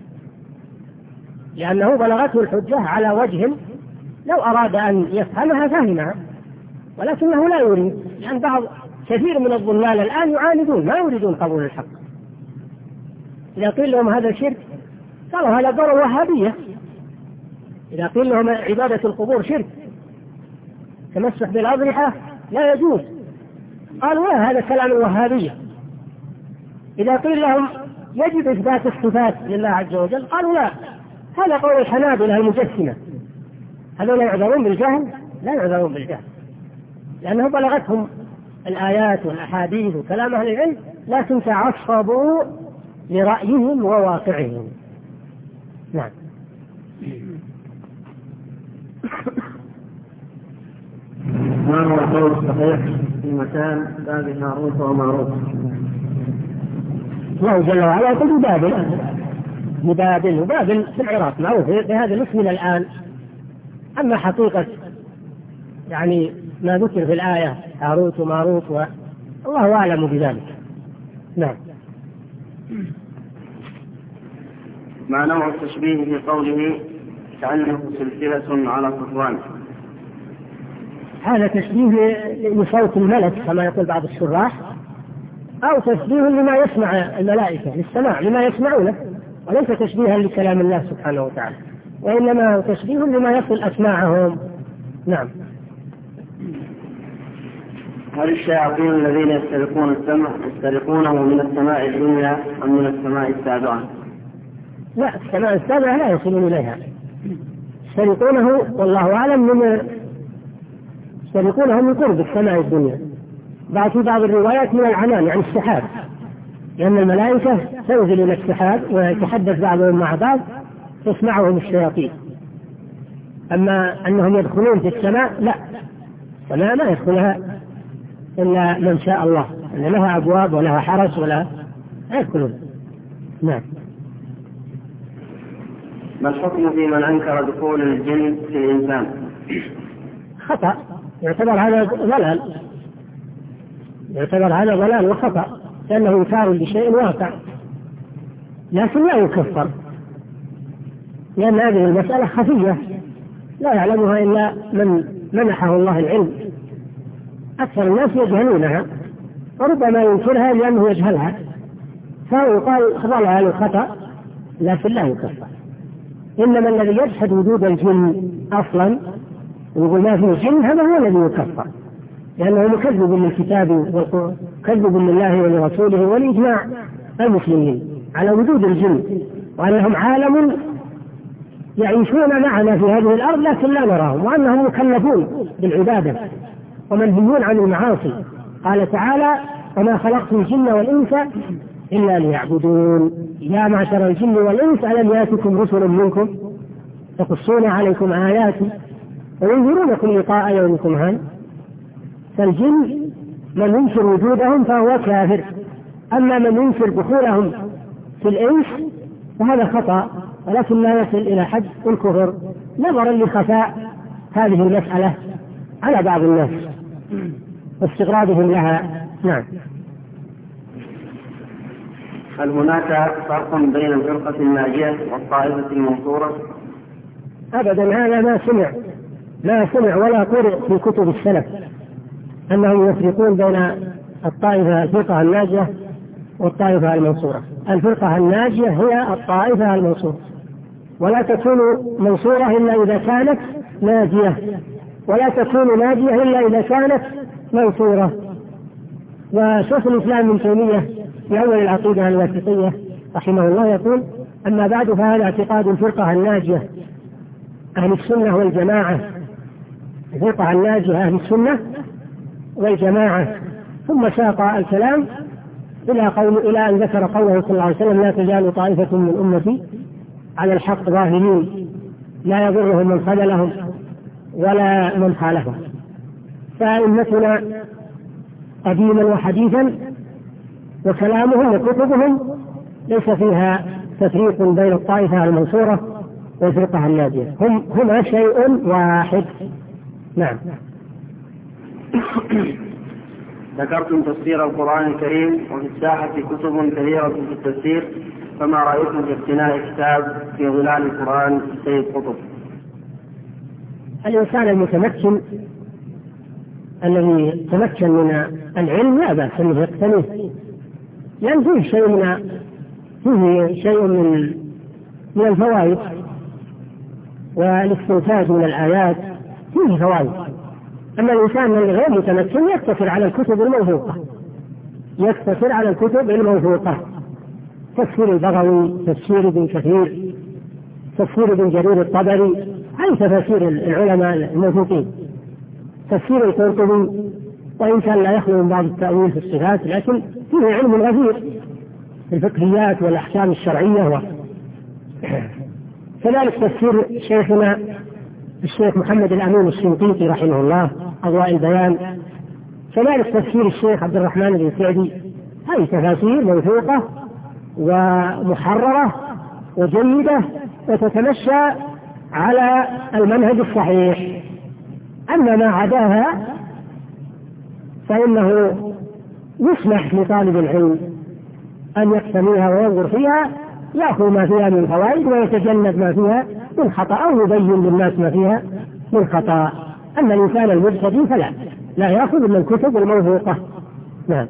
Speaker 1: لأنه بلغته الحجة على وجه لو أراد أن يفهمها فهمها، ولكنه لا يريد، لأن بعض كثير من الضلال الآن يعاندون، ما يريدون قبول الحق. إذا قيل لهم هذا شرك قالوا هذا دور الوهابية. إذا قيل لهم عبادة القبور شرك، تمسح بالأضرحة لا يجوز، قالوا لا، هذا كلام الوهابية. إذا قيل لهم يجب إثبات الصفات لله عز وجل، قالوا لا، هذا قول الحنابلة المجسمة. هذول لا يعذرون بالجهل، لا يعذرون بالجهل، لأنه بلغتهم الآيات والأحاديث وكلام أهل العلم، لكن تعصبوا لرأيهم وواقعهم. نعم.
Speaker 2: ما هو القول الصحيح في مكان باب هاروت وماروت؟
Speaker 1: الله جل وعلا يقول بابل، بابل وبابل في العراق معروف بهذا الاسم إلى الآن. أما حقيقة يعني ما ذكر في الآية هاروت وماروت والله أعلم بذلك. نعم.
Speaker 2: ما نوع التشبيه في قوله كأنه سلسلة على صفوان؟
Speaker 1: هذا تشبيه لصوت الملك كما يقول بعض الشراح، أو تشبيه لما يسمع الملائكة للسماع لما يسمعونه، وليس تشبيها لكلام الله سبحانه وتعالى، وإنما تشبيه لما يصل أسماعهم. نعم.
Speaker 2: هل الشياطين الذين يسترقون السمع يسترقونه من السماء الدنيا أم من السماء السابعة؟
Speaker 1: لا، السماء السابعة لا يصلون إليها، يسترقونه والله أعلم من يسترقونه من قرب السماء الدنيا، بعض في بعض الروايات من العنان يعني السحاب، لأن الملائكة تنزل إلى السحاب ويتحدث بعضهم مع بعض تسمعهم الشياطين. أما أنهم يدخلون في السماء لا، السماء ما يدخلها إلا من شاء الله، أن لها أبواب ولها حرس ولا يدخلون. نعم.
Speaker 2: ما الحكم في من أنكر دخول الجن في الإنسان؟
Speaker 1: خطأ، يعتبر هذا ضلال، يعتبر هذا ضلال وخطأ، لأنه إنكار لشيء واقع، لكن لا يكفر، لأن هذه المسألة خفية لا يعلمها إلا من منحه الله العلم. أكثر الناس يجهلونها، وربما ينكرها لأنه يجهلها، فيقال ضلال الخطأ، لكن لا يكفر. إنما الذي يجحد وجود الجن أصلا ويقول ما فيه جن، هذا هو الذي يكفر، لأنه مكذب للكتاب وكذب لله ولرسوله ولإجماع المسلمين على وجود الجن، وأنهم عالم يعيشون معنا في هذه الأرض لكن لا نراهم، وأنهم مكلفون بالعبادة ومنهيون عن المعاصي. قال تعالى وما خلقت الجن والإنس إلا ليعبدون، يا معشر الجن والإنس ألم يأتكم رسل منكم يقصون عليكم آياتي وينذرونكم لقاء يومكم هذا. فالجن من ينكر وجودهم فهو كافر، أما من ينكر دخولهم في الإنس فهذا خطأ، ولكن لا يصل إلى حد الكفر نظرا لخفاء هذه المسألة على بعض الناس واستغرابهم لها. نعم.
Speaker 2: هل هناك فرق بين الفرقة الناجية والطائفة المنصورة؟
Speaker 1: أبدا، هذا ما سمع ما سمع ولا قرئ في كتب السلف أنهم يفرقون بين الطائفة الفرقة الناجية والطائفة المنصورة. الفرقة الناجية هي الطائفة المنصورة، ولا تكون منصورة إلا إذا كانت ناجية، ولا تكون ناجية إلا إذا كانت منصورة. وشيخ الإسلام ابن تيمية في أول العقيدة الواسطية رحمه الله يقول أما بعد فهذا اعتقاد الفرقة الناجية أهل السنة والجماعة، الفرقة الناجية أهل السنة والجماعة. ثم ساق الكلام إلى قول إلى أن ذكر قوله صلى الله عليه وسلم لا تزال طائفة من أمتي على الحق ظاهرين لا يضرهم من خذلهم ولا من خالفه. فأئمتنا قديما وحديثا وكلامهم وكتبهم ليس فيها تفريق بين الطائفة المنصورة والفرقة الناجية، هم هما شيء واحد. نعم.
Speaker 2: ذكرتم تفسير القرآن الكريم وفي الساحة كتب كثيرة في التفسير، فما رأيتم في اقتناء كتاب في ظلال القرآن السيد قطب؟
Speaker 1: الإنسان المتمكن الذي تمكن من العلم لا بأس أنه يقتنيه، لأن فيه شيء من فيه شيء من من الفوائد والاستنتاج من الآيات، فيه فوائد. أما الإنسان الغير متمكن يقتصر على الكتب الموثوقة، يقتصر على الكتب الموثوقة، تفسير البغوي، تفسير ابن كثير، تفسير ابن جرير الطبري، هذه تفاسير العلماء الموثوقين. تفسير القرطبي وإن كان لا يخلو من بعض التأويل في الصفات، لكن فيه علم غزير في الفقهيات والأحكام الشرعية و... كذلك تفسير شيخنا الشيخ محمد الأمين الشنقيطي رحمه الله أضواء البيان، كذلك تفسير الشيخ عبد الرحمن بن سعدي، هذه تفاسير موثوقة ومحررة وجيدة وتتمشى على المنهج الصحيح. أما ما عداها فإنه يسمح لطالب العلم أن يقتنيها وينظر فيها، يأخذ ما فيها من فوائد ويتجنب ما فيها من خطأ، أو يبين للناس ما فيها من خطأ. أما الإنسان المبتدئ فلا لا يأخذ من الكتب الموثوقة. نعم.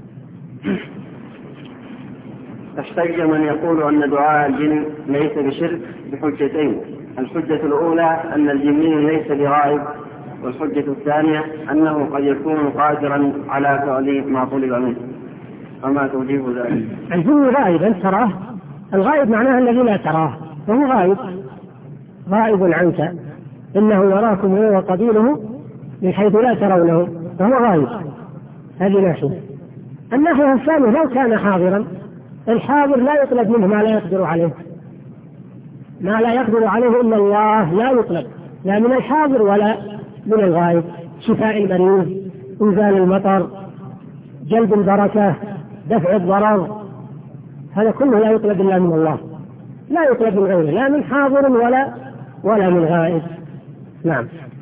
Speaker 2: احتج من يقول أن دعاء الجن ليس بشرك بحجتين: الحجة الأولى أن الجني ليس بغائب، والحجة الثانية أنه قد يكون قادرا على فعل ما طلب منه، فما توجيه ذلك؟
Speaker 1: الجن غائب أنت تراه، الغائب معناه الذي لا تراه، وهو غائب غائب عنك، إنه يراكم هو وقبيله من حيث لا ترونه، وهو غائب. هذه ناحية. الناحية الثانية لو كان حاضرا، الحاضر لا يطلب منه ما لا يقدر عليه، ما لا يقدر عليه إلا الله لا يطلب، لا من الحاضر ولا من الغائب. شفاء المريض، إنزال المطر، جلب البركة، دفع الضرر، هذا كله لا يطلب إلا من الله، لا يطلب من غيره، لا من حاضر ولا ولا من غائب. نعم.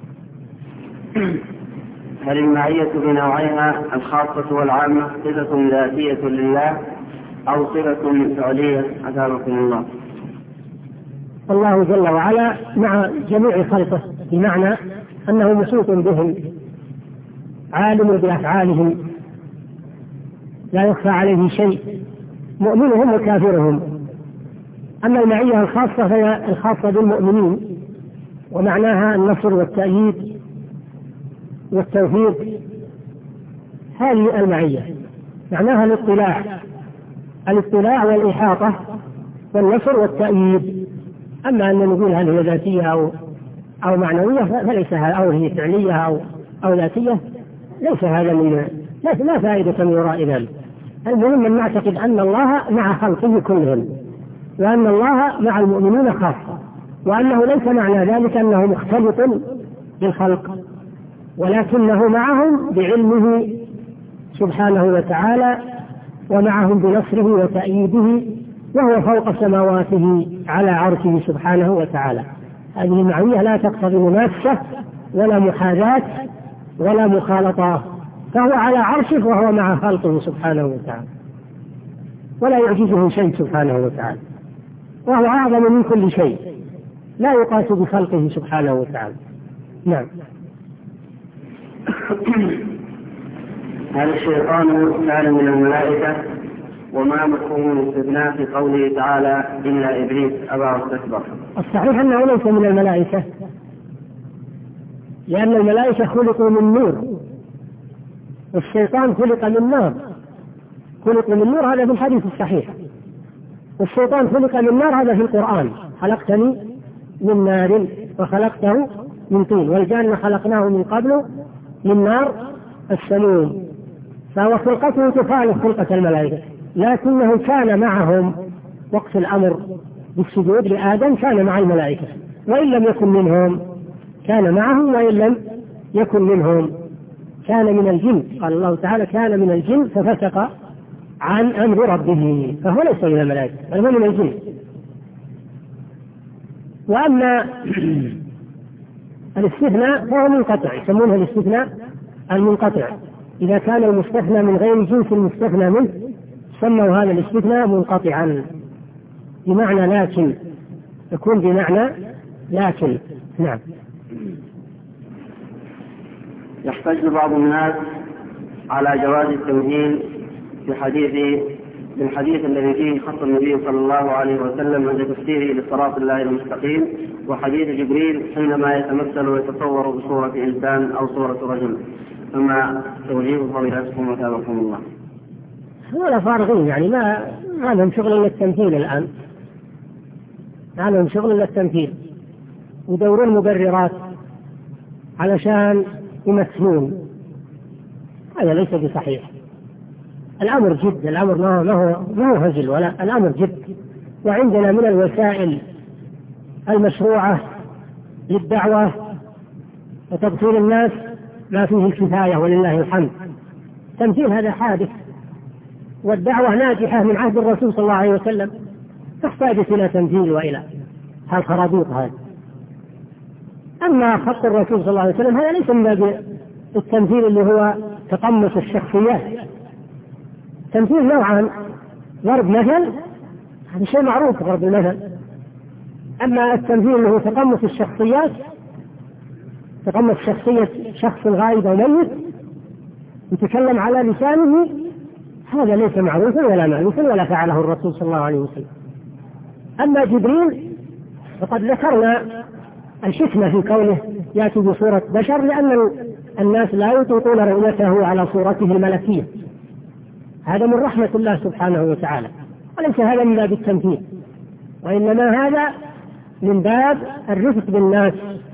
Speaker 2: هل المعية بنوعيها الخاصة والعامة صفة ذاتية لله أو صفة فعلية؟ أثابكم الله.
Speaker 1: الله جل وعلا مع جميع خلقه، بمعنى أنه محيط بهم، عالم بأفعالهم، لا يخفى عليه شيء، مؤمنهم وكافرهم. أما المعية الخاصة فهي الخاصة بالمؤمنين، ومعناها النصر والتأييد والتوفيق. هذه المعية معناها الاطلاع الاطلاع والإحاطة والنصر والتأييد. أما أن نقول هل هي ذاتية أو أو معنوية فليس هذا، أو هي فعلية أو أو ذاتية، ليس هذا من لا فائدة من وراء ذلك. المهم أن نعتقد أن الله مع خلقه كلهم، وأن الله مع المؤمنين خاصة، وأنه ليس معنى ذلك أنه مختلط بالخلق، ولكنه معهم بعلمه سبحانه وتعالى، ومعهم بنصره وتأييده، وهو فوق سماواته على عرشه سبحانه وتعالى. هذه المعية لا تقتضي منافسة ولا محاذاة ولا مخالطة، فهو على عرشه وهو مع خلقه سبحانه وتعالى، ولا يعجزه شيء سبحانه وتعالى، وهو أعظم من كل شيء، لا يقاس بخلقه سبحانه وتعالى. نعم.
Speaker 2: هل الشيطان كان من الملائكة؟ وما مفهوم الاستثناء في قوله تعالى إلا إبليس أبى واستكبر؟
Speaker 1: الصحيح أنه ليس من الملائكة، لأن الملائكة خلقوا من نور، والشيطان خلق من نار، خلق من نور، هذا في الحديث الصحيح. والشيطان خلق من نار، هذا في القرآن: خلقتني من نار وخلقته من طين، والجان خلقناه من قبل من نار السموم. فهو خلقته تخالف خلقة الملائكة، لكنه كان معهم وقت الأمر بالسجود لآدم، كان مع الملائكة، وإن لم يكن منهم كان معهم وإن لم يكن منهم، كان من الجن. قال الله تعالى كان من الجن ففسق عن أمر ربه، فهو ليس من الملائكة بل هو من الجن. وأما الاستثناء فهو منقطع، يسمونه الاستثناء المنقطع. إذا كان المستثنى من غير جنس المستثنى منه سموا هذا الاستثناء منقطعا، بمعنى لكن، يكون بمعنى لكن. نعم.
Speaker 2: يحتج بعض الناس على جواز التمثيل في حديث بالحديث الذي فيه خط النبي صلى الله عليه وسلم عند تفسيره لصراط الله المستقيم، وحديث جبريل حينما يتمثل ويتصور بصورة إنسان أو صورة رجل، فما توجيه فضيلتكم وثابكم الله؟
Speaker 1: ولا فارغين، يعني ما ما لهم شغل إلا التمثيل الآن، ما لهم شغل إلا التمثيل، يدورون مبررات علشان يمثلون. هذا ليس بصحيح. الأمر جد، الأمر ما هو ما هو هزل، ولا الأمر جد. وعندنا من الوسائل المشروعة للدعوة وتبصير الناس ما فيه الكفاية ولله الحمد. تمثيل هذا حادث، والدعوة ناجحة من عهد الرسول صلى الله عليه وسلم، تحتاج إلى تمثيل وإلى هالخرابيط هذه. أما خط الرسول صلى الله عليه وسلم هذا ليس من باب التمثيل اللي هو تقمص الشخصيات. تمثيل نوعا، ضرب مثل هذا شيء معروف، ضرب المثل. أما التمثيل اللي هو تقمص الشخصيات، تقمص شخصية شخص غائب أو ميت يتكلم على لسانه، هذا ليس معروفا ولا مألوفا ولا فعله الرسول صلى الله عليه وسلم. أما جبريل فقد ذكرنا الحكمة في كونه يأتي بصورة بشر، لأن الناس لا يطيقون رؤيته على صورته الملكية، هذا من رحمة الله سبحانه وتعالى، وليس هذا من باب التمثيل، وإنما هذا من باب الرفق بالناس.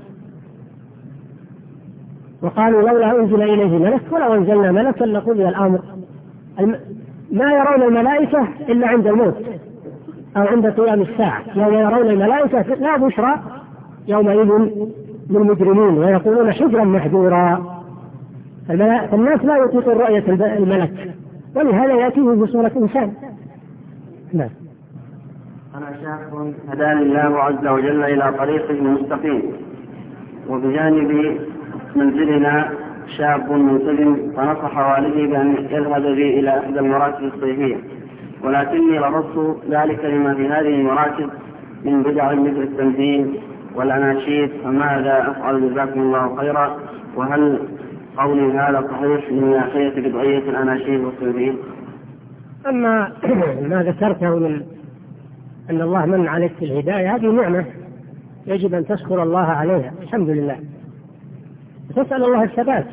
Speaker 1: وقالوا لولا أنزل إليه ملك ولو أنزلنا ملكا لقضي الأمر. ما يرون الملائكة إلا عند الموت أو عند قيام الساعة، يوم يرون الملائكة لا بشرى يومئذ للمجرمين ويقولون حجرا محجورا. فالناس لا يطيقون رؤية الملك، ولهذا يأتيه بصورة إنسان. نعم.
Speaker 2: أنا شاب هداني الله عز وجل إلى طريق مستقيم، وبجانب منزلنا شاب ملتزم، فنصح والدي بأن يذهب بي إلى إحدى المراكز الصيفية، ولكني رفضت ذلك لما في هذه المراكز من بدع مثل التمثيل والأناشيد، فماذا أفعل جزاكم الله خيرا؟ وهل قولي هذا صحيح من ناحية بدعية الأناشيد والتمثيل؟
Speaker 1: أما ما ذكرته من أن الله من عليك في الهداية، هذه نعمة يجب أن تشكر الله عليها، الحمد لله، وتسأل الله الثبات.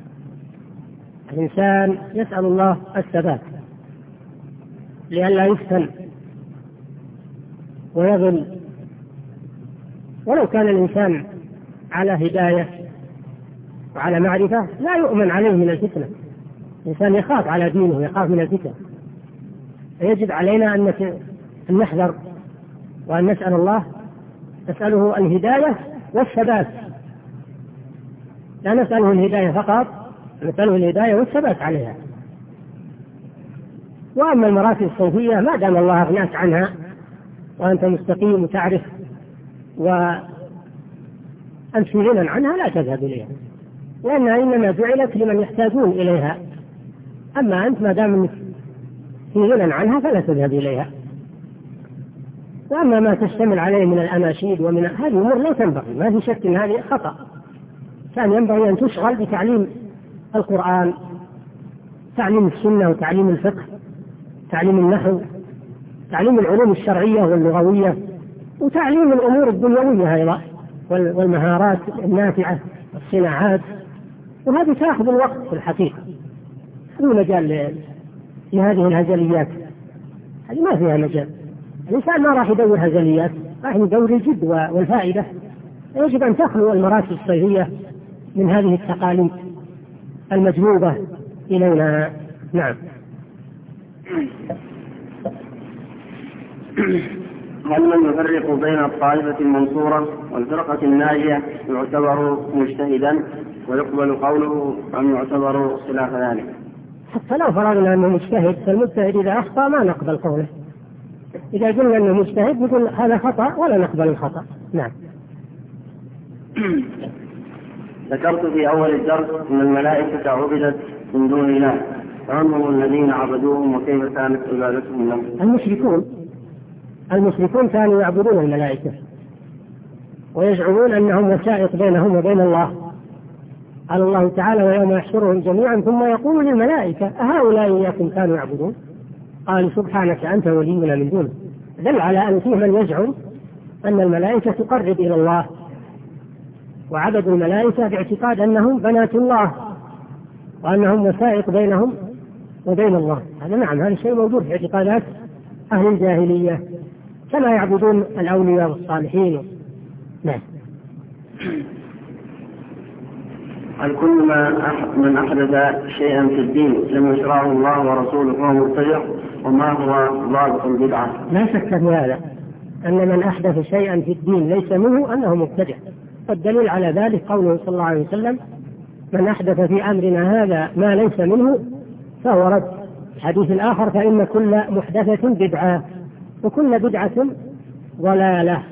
Speaker 1: الإنسان يسأل الله الثبات لئلا يفتن ويضل. ولو كان الإنسان على هداية وعلى معرفة لا يؤمن عليه من الفتنة، الإنسان يخاف على دينه، يخاف من الفتنة. فيجب علينا أن نحذر وأن نسأل الله، نسأله الهداية والثبات، لا نسأله الهداية فقط، نسأله الهداية والثبات عليها. وأما المراكز الصوفية ما دام الله أغناك عنها وأنت مستقيم وتعرف وأنت في غنى عنها لا تذهب إليها، لأنها إنما جعلت لمن يحتاجون إليها. أما أنت ما دام في غنى عنها فلا تذهب إليها. وأما ما تشتمل عليه من الأناشيد ومن هذه الأمور لا تنبغي، ما في شك أن هذه خطأ. كان ينبغي أن تشغل بتعليم القرآن، تعليم السنة وتعليم الفقه، تعليم النحو، تعليم العلوم الشرعية واللغوية، وتعليم الأمور الدنيوية أيضا والمهارات النافعة والصناعات. وهذه تأخذ الوقت في الحقيقة، في مجال لهذه الهزليات، هذه ما فيها مجال. الإنسان ما راح يدور هزليات، راح يدور الجد والفائدة. يجب أن تخلو المراكز الصيفية من هذه التقاليد المجلوبة إلينا. نعم.
Speaker 2: هل من يفرق بين الطائفة المنصورة والفرقة الناجية يعتبر مجتهدا ويقبل قوله أم يعتبر خلاف ذلك؟
Speaker 1: حتى لو فرضنا أنه مجتهد، فالمجتهد إذا أخطأ ما نقبل قوله. إذا قلنا أنه مجتهد نقول هذا خطأ ولا نقبل الخطأ. نعم.
Speaker 2: ذكرت في أول الدرس أن الملائكة عبدت من دون الله، فهم الذين عبدوهم وكيف كانت عبادتهم لهم؟
Speaker 1: المشركون المشركون كانوا يعبدون الملائكة ويزعمون أنهم وسائط بينهم وبين الله. قال الله تعالى: ويوم يحشرهم جميعا ثم يقول للملائكة أهؤلاء إياكم كانوا يعبدون؟ قالوا سبحانك أنت ولينا من دونه. دل على أن فيه من يزعم أن الملائكة تقرب إلى الله، وعبدوا الملائكة باعتقاد أنهم بنات الله وأنهم وسائط بينهم وبين الله. هذا نعم، هذا الشيء موجود في اعتقادات أهل الجاهلية كما يعبدون الأولياء والصالحين. نعم.
Speaker 2: هل كل من أحدث شيئا في الدين لم يشرعه الله ورسوله فهو مبتدع؟ وما هو ضابط البدعة؟
Speaker 1: لا شك في هذا، أن من أحدث شيئا في الدين ليس منه أنه مبتدع. والدليل على ذلك قوله صلى الله عليه وسلم: من أحدث في أمرنا هذا ما ليس منه فهو رد. الحديث الآخر: فإن كل محدثة بدعة وكل بدعة ضلالة.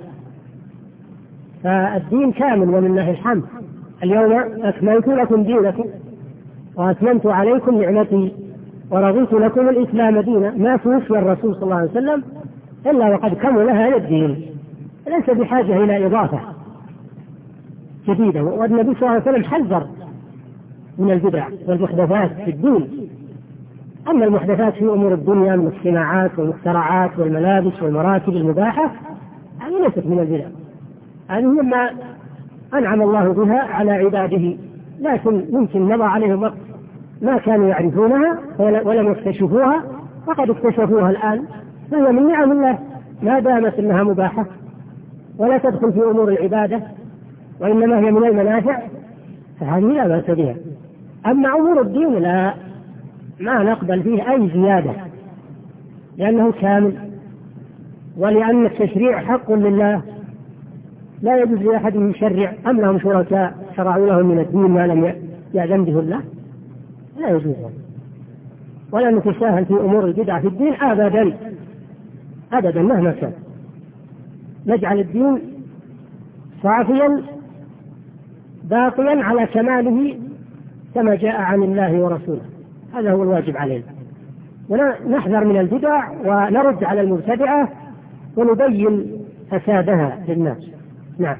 Speaker 1: فالدين كامل ولله الحمد. اليوم أكملت لكم دينكم وأتممت عليكم نعمتي ورضيت لكم الإسلام دينا. ما توفي الرسول صلى الله عليه وسلم إلا وقد كمل هذا الدين، ليس بحاجة إلى إضافة جديدة. والنبي صلى الله عليه وسلم حذر من البدع والمحدثات في الدين. أما المحدثات في أمور الدنيا من الصناعات والمخترعات والملابس والمراكب المباحة هذه ليست من البدع، هذه مما أنعم الله بها على عباده، لكن يمكن مضى عليهم وقت ما كانوا يعرفونها ولم يكتشفوها، وقد اكتشفوها الآن، فهي من نعم الله ما دامت أنها مباحة ولا تدخل في أمور العبادة وإنما هي من المنافع، فهذه لا بأس بها. أما أمور الدين لا، ما نقبل فيه أي زيادة، لأنه كامل، ولأن التشريع حق لله لا يجوز لأحد يشرع. أم لهم شركاء شرعوا لهم من الدين ما لم يأذن به الله؟ لا يجوز. ولا نتساهل في أمور البدع في الدين أبدا أبدا مهما كان. نجعل الدين صافيا باقيا على كماله كما جاء عن الله ورسوله، هذا هو الواجب علينا. ونحذر من البدع ونرد على المبتدعة ونبين فسادها للناس. نعم.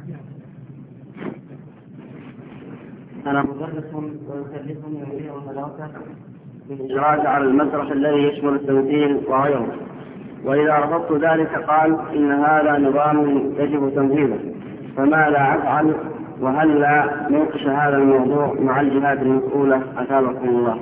Speaker 2: أنا مدرس ويكلفني وزير المدرسة بالإجراء على المسرح الذي يشمل التمثيل وغيره، وإذا رفضت ذلك قال إن هذا نظام يجب تنفيذه، فماذا أفعل؟ وهل لا نناقش هذا الموضوع مع الجهات المسؤولة؟ أثابكم الله.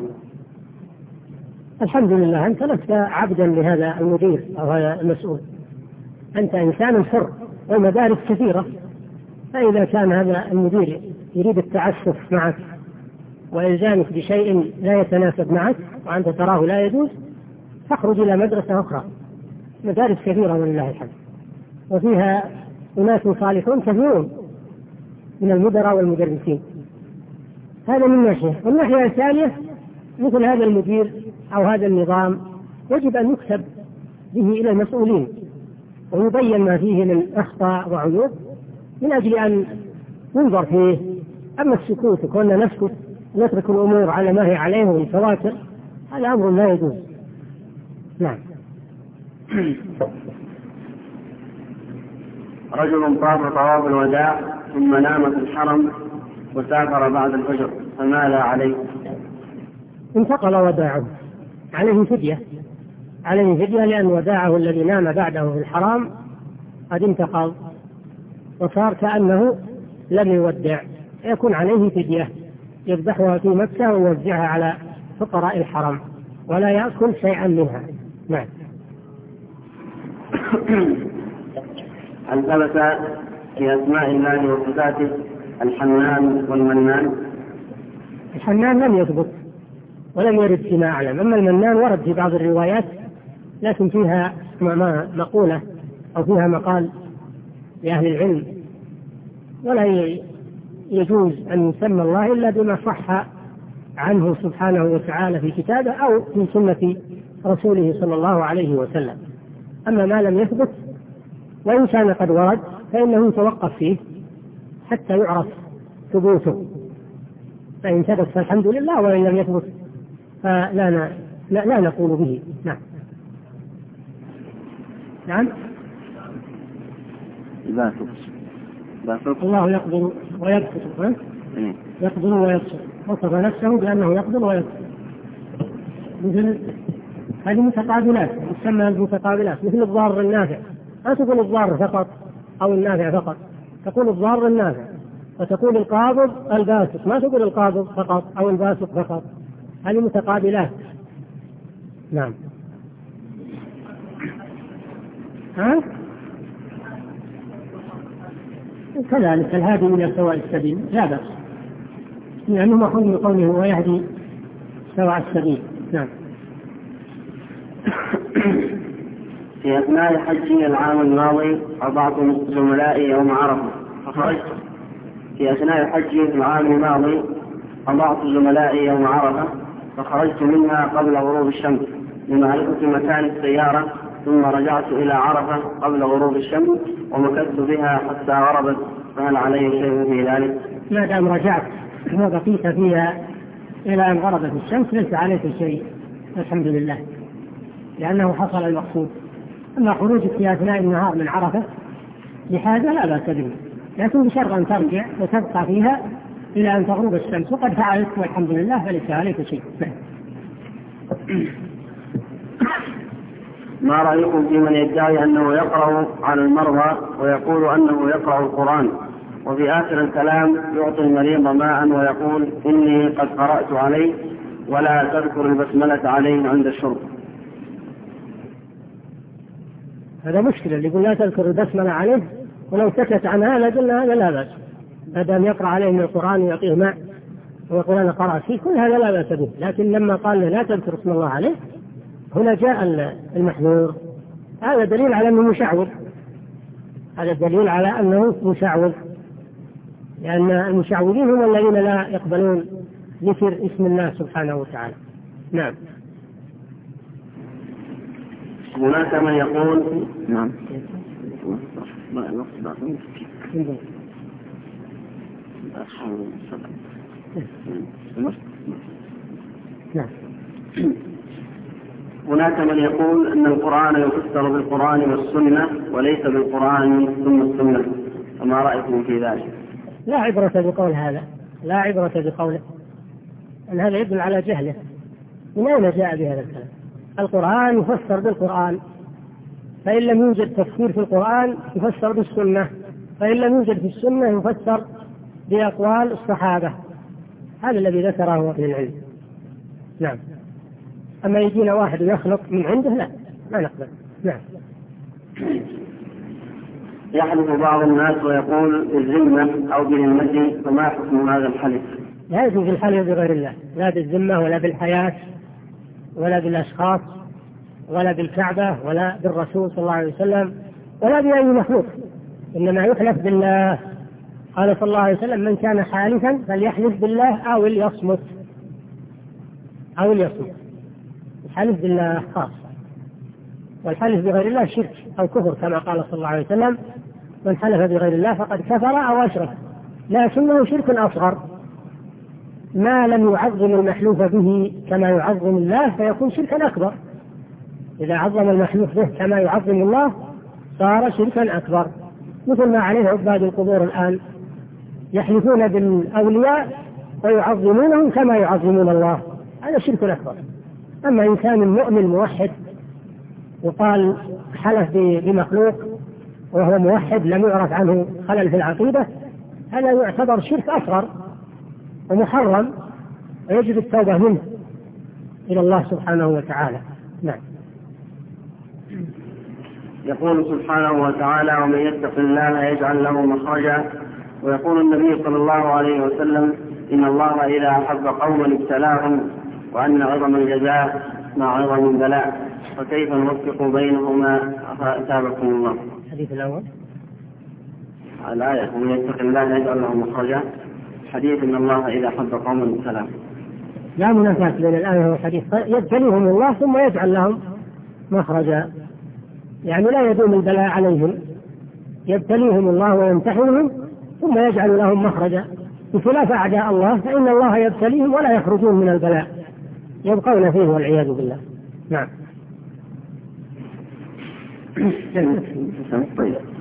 Speaker 1: الحمد لله، أنت لست عبدا لهذا المدير أو هذا المسؤول، أنت إنسان حر والمدارس كثيرة، فإذا كان هذا المدير يريد التعسف معك وإلزامك بشيء لا يتناسب معك وأنت تراه لا يجوز، فاخرج إلى مدرسة أخرى. مدارس كثيرة ولله الحمد، وفيها أناس صالحون كثيرون من المدراء والمدرسين. هذا من ناحية. والناحية الثانية مثل هذا المدير أو هذا النظام يجب أن يكتب به إلى المسؤولين ويبين ما فيه من أخطاء وعيوب من أجل أن ينظر فيه. أما السكوت وكنا نسكت نترك الأمور على ما هي عليه والفواتر، هذا أمر لا يجوز. نعم.
Speaker 2: رجل طاف طواف الوداع ثم نام في الحرم وسافر بعد الفجر، فماذا عليه؟
Speaker 1: انتقل وداعه، عليه فدية، عليه فدية لأن وداعه الذي نام بعده في الحرام قد انتقل وصار كأنه لم يودع، يكون عليه فدية يذبحها في مكة ويوزعها على فقراء الحرم ولا يأكل شيئا منها. نعم.
Speaker 2: هل ثبت في أسماء الله وصفاته الحنان والمنان؟
Speaker 1: الحنان لم يثبت ولم يرد فيما أعلم، أما المنان ورد في بعض الروايات لكن فيها مقولة أو فيها مقال لأهل العلم، ولا يجوز أن يسمى الله إلا بما صح عنه سبحانه وتعالى في كتابه أو في سنة رسوله صلى الله عليه وسلم. أما ما لم يثبت وإن كان قد ورد فإنه يتوقف فيه حتى يعرف ثبوته، فإن ثبت فالحمد لله، وإن لم يثبت فلا لا, لا نقول به. نعم. نعم. الله يقدر ويبسط، يقدر ويبسط، وصف نفسه بأنه يقدر ويبسط. مثل هذه متقابلات، تسمى المتقابلات، مثل الضار النافع، لا تقول الضار فقط أو النافع فقط، تقول الضار النافع، وتقول القابض الباسط، ما تقول القابض فقط أو الباسط فقط، هذه متقابلات. نعم. ها؟ كذلك الهادي إلى سواء السبيل لا بأس، لأنه مأخوذ من قوله ويهدي سواء السبيل. نعم.
Speaker 2: في أثناء حجي العام الماضي أضعت زملائي يوم عرفة فخرجت في أثناء حجي العام الماضي أضعت زملائي يوم عرفة فخرجت منها قبل غروب الشمس لمعرفة مكان السيارة، ثم رجعت إلى عرفة قبل غروب الشمس ومكثت بها حتى غربت، فهل علي شيء في ذلك؟
Speaker 1: ما دام رجعت وبقيت فيها إلى أن غربت الشمس ليس عليك شيء، الحمد لله، لأنه حصل المقصود. أما خروجك في أثناء النهار من عرفة لحاجة لا بأس به، لكن بشرط أن ترجع وتبقى فيها إلى أن تغرب الشمس، وقد فعلت والحمد لله فليس عليك شيء.
Speaker 2: ما رأيكم في من يدعي أنه يقرأ على المرضى ويقول أنه يقرأ القرآن، وفي آخر الكلام يعطي المريض ماء ويقول إني قد قرأت عليه ولا تذكر البسملة عليه عند الشرب؟
Speaker 1: هذا مشكلة، اللي يقول لا تذكر البسملة عليه، ولو سكت عنها لقلنا هذا لا بأس، ما دام يقرأ عليه من القرآن ويعطيه ماء ويقول أنا قرأت فيه، كل هذا لا بأس به. لكن لما قال لا تذكر اسم الله عليه، هنا جاء المحذور، هذا دليل على أنه مشعوذ، هذا دليل على أنه مشعوذ، لأن المشعوذين هم الذين لا يقبلون ذكر اسم الله سبحانه وتعالى. نعم.
Speaker 2: هناك من يقول نعم
Speaker 1: نعم
Speaker 2: هناك من يقول أن القرآن يفسر بالقرآن والسنة وليس بالقرآن ثم السنة، فما رأيكم في ذلك؟
Speaker 1: لا عبرة بقول هذا، لا عبرة بقوله، أن هذا يدل على جهله. من أين جاء بهذا الكلام؟ القرآن يفسر بالقرآن، فإن لم يوجد تفسير في القرآن يفسر بالسنة، فإن لم يوجد في السنة يفسر بأقوال الصحابة، هذا الذي ذكره أهل العلم. نعم. أما يجينا واحد يخلق من عنده لا ما نقبل. نعم.
Speaker 2: يحلف بعض الناس ويقول بالذمة أو بالمدي، فما حكم هذا الحلف؟
Speaker 1: لا يجوز الحلف بغير الله، لا بالذمة ولا بالحياة ولا بالأشخاص ولا بالكعبة ولا بالرسول صلى الله عليه وسلم ولا بأي مخلوق، إنما يحلف بالله. قال صلى الله عليه وسلم من كان حالفا فليحلف بالله أو ليصمت، أو ليصمت. الحلف بالله خاص، والحلف بغير الله شرك أو كفر، كما قال صلى الله عليه وسلم من حلف بغير الله فقد كفر أو أشرك، لكنه شرك أصغر، ما لم يعظم المحلوف به كما يعظم الله فيكون شركا أكبر. إذا عظم المحلوف به كما يعظم الله صار شركا أكبر، مثل ما عليه عباد القبور الآن، يحلفون بالأولياء ويعظمونهم كما يعظمون الله، هذا شرك أكبر. أما إن كان المؤمن موحد وقال حلف بمخلوق وهو موحد لم يعرف عنه خلل في العقيدة، هذا يعتبر شرك أصغر ومحرم، ويجب التوبة منه إلى الله سبحانه وتعالى. نعم.
Speaker 2: يقول سبحانه وتعالى ومن يتق الله يجعل له مخرجا، ويقول النبي صلى الله عليه وسلم إن الله إذا أحب قوما ابتلاهم، وأن عظم الجزاء مع عظم البلاء، فكيف نوفق بينهما أثابكم الله؟
Speaker 1: الحديث الأول؟
Speaker 2: الآية ومن يتق الله يجعل له مخرجا، حديث إن الله إذا حب قوما ابتلاهم.
Speaker 1: لا منافاة بين الآية والحديث، يبتليهم الله ثم يجعل لهم مخرجا، يعني لا يدوم البلاء عليهم، يبتليهم الله ويمتحنهم ثم يجعل لهم مخرجا، بخلاف أعداء الله فإن الله يبتليهم ولا يخرجون من البلاء، يبقون فيه والعياذ بالله. نعم.
Speaker 2: طيب.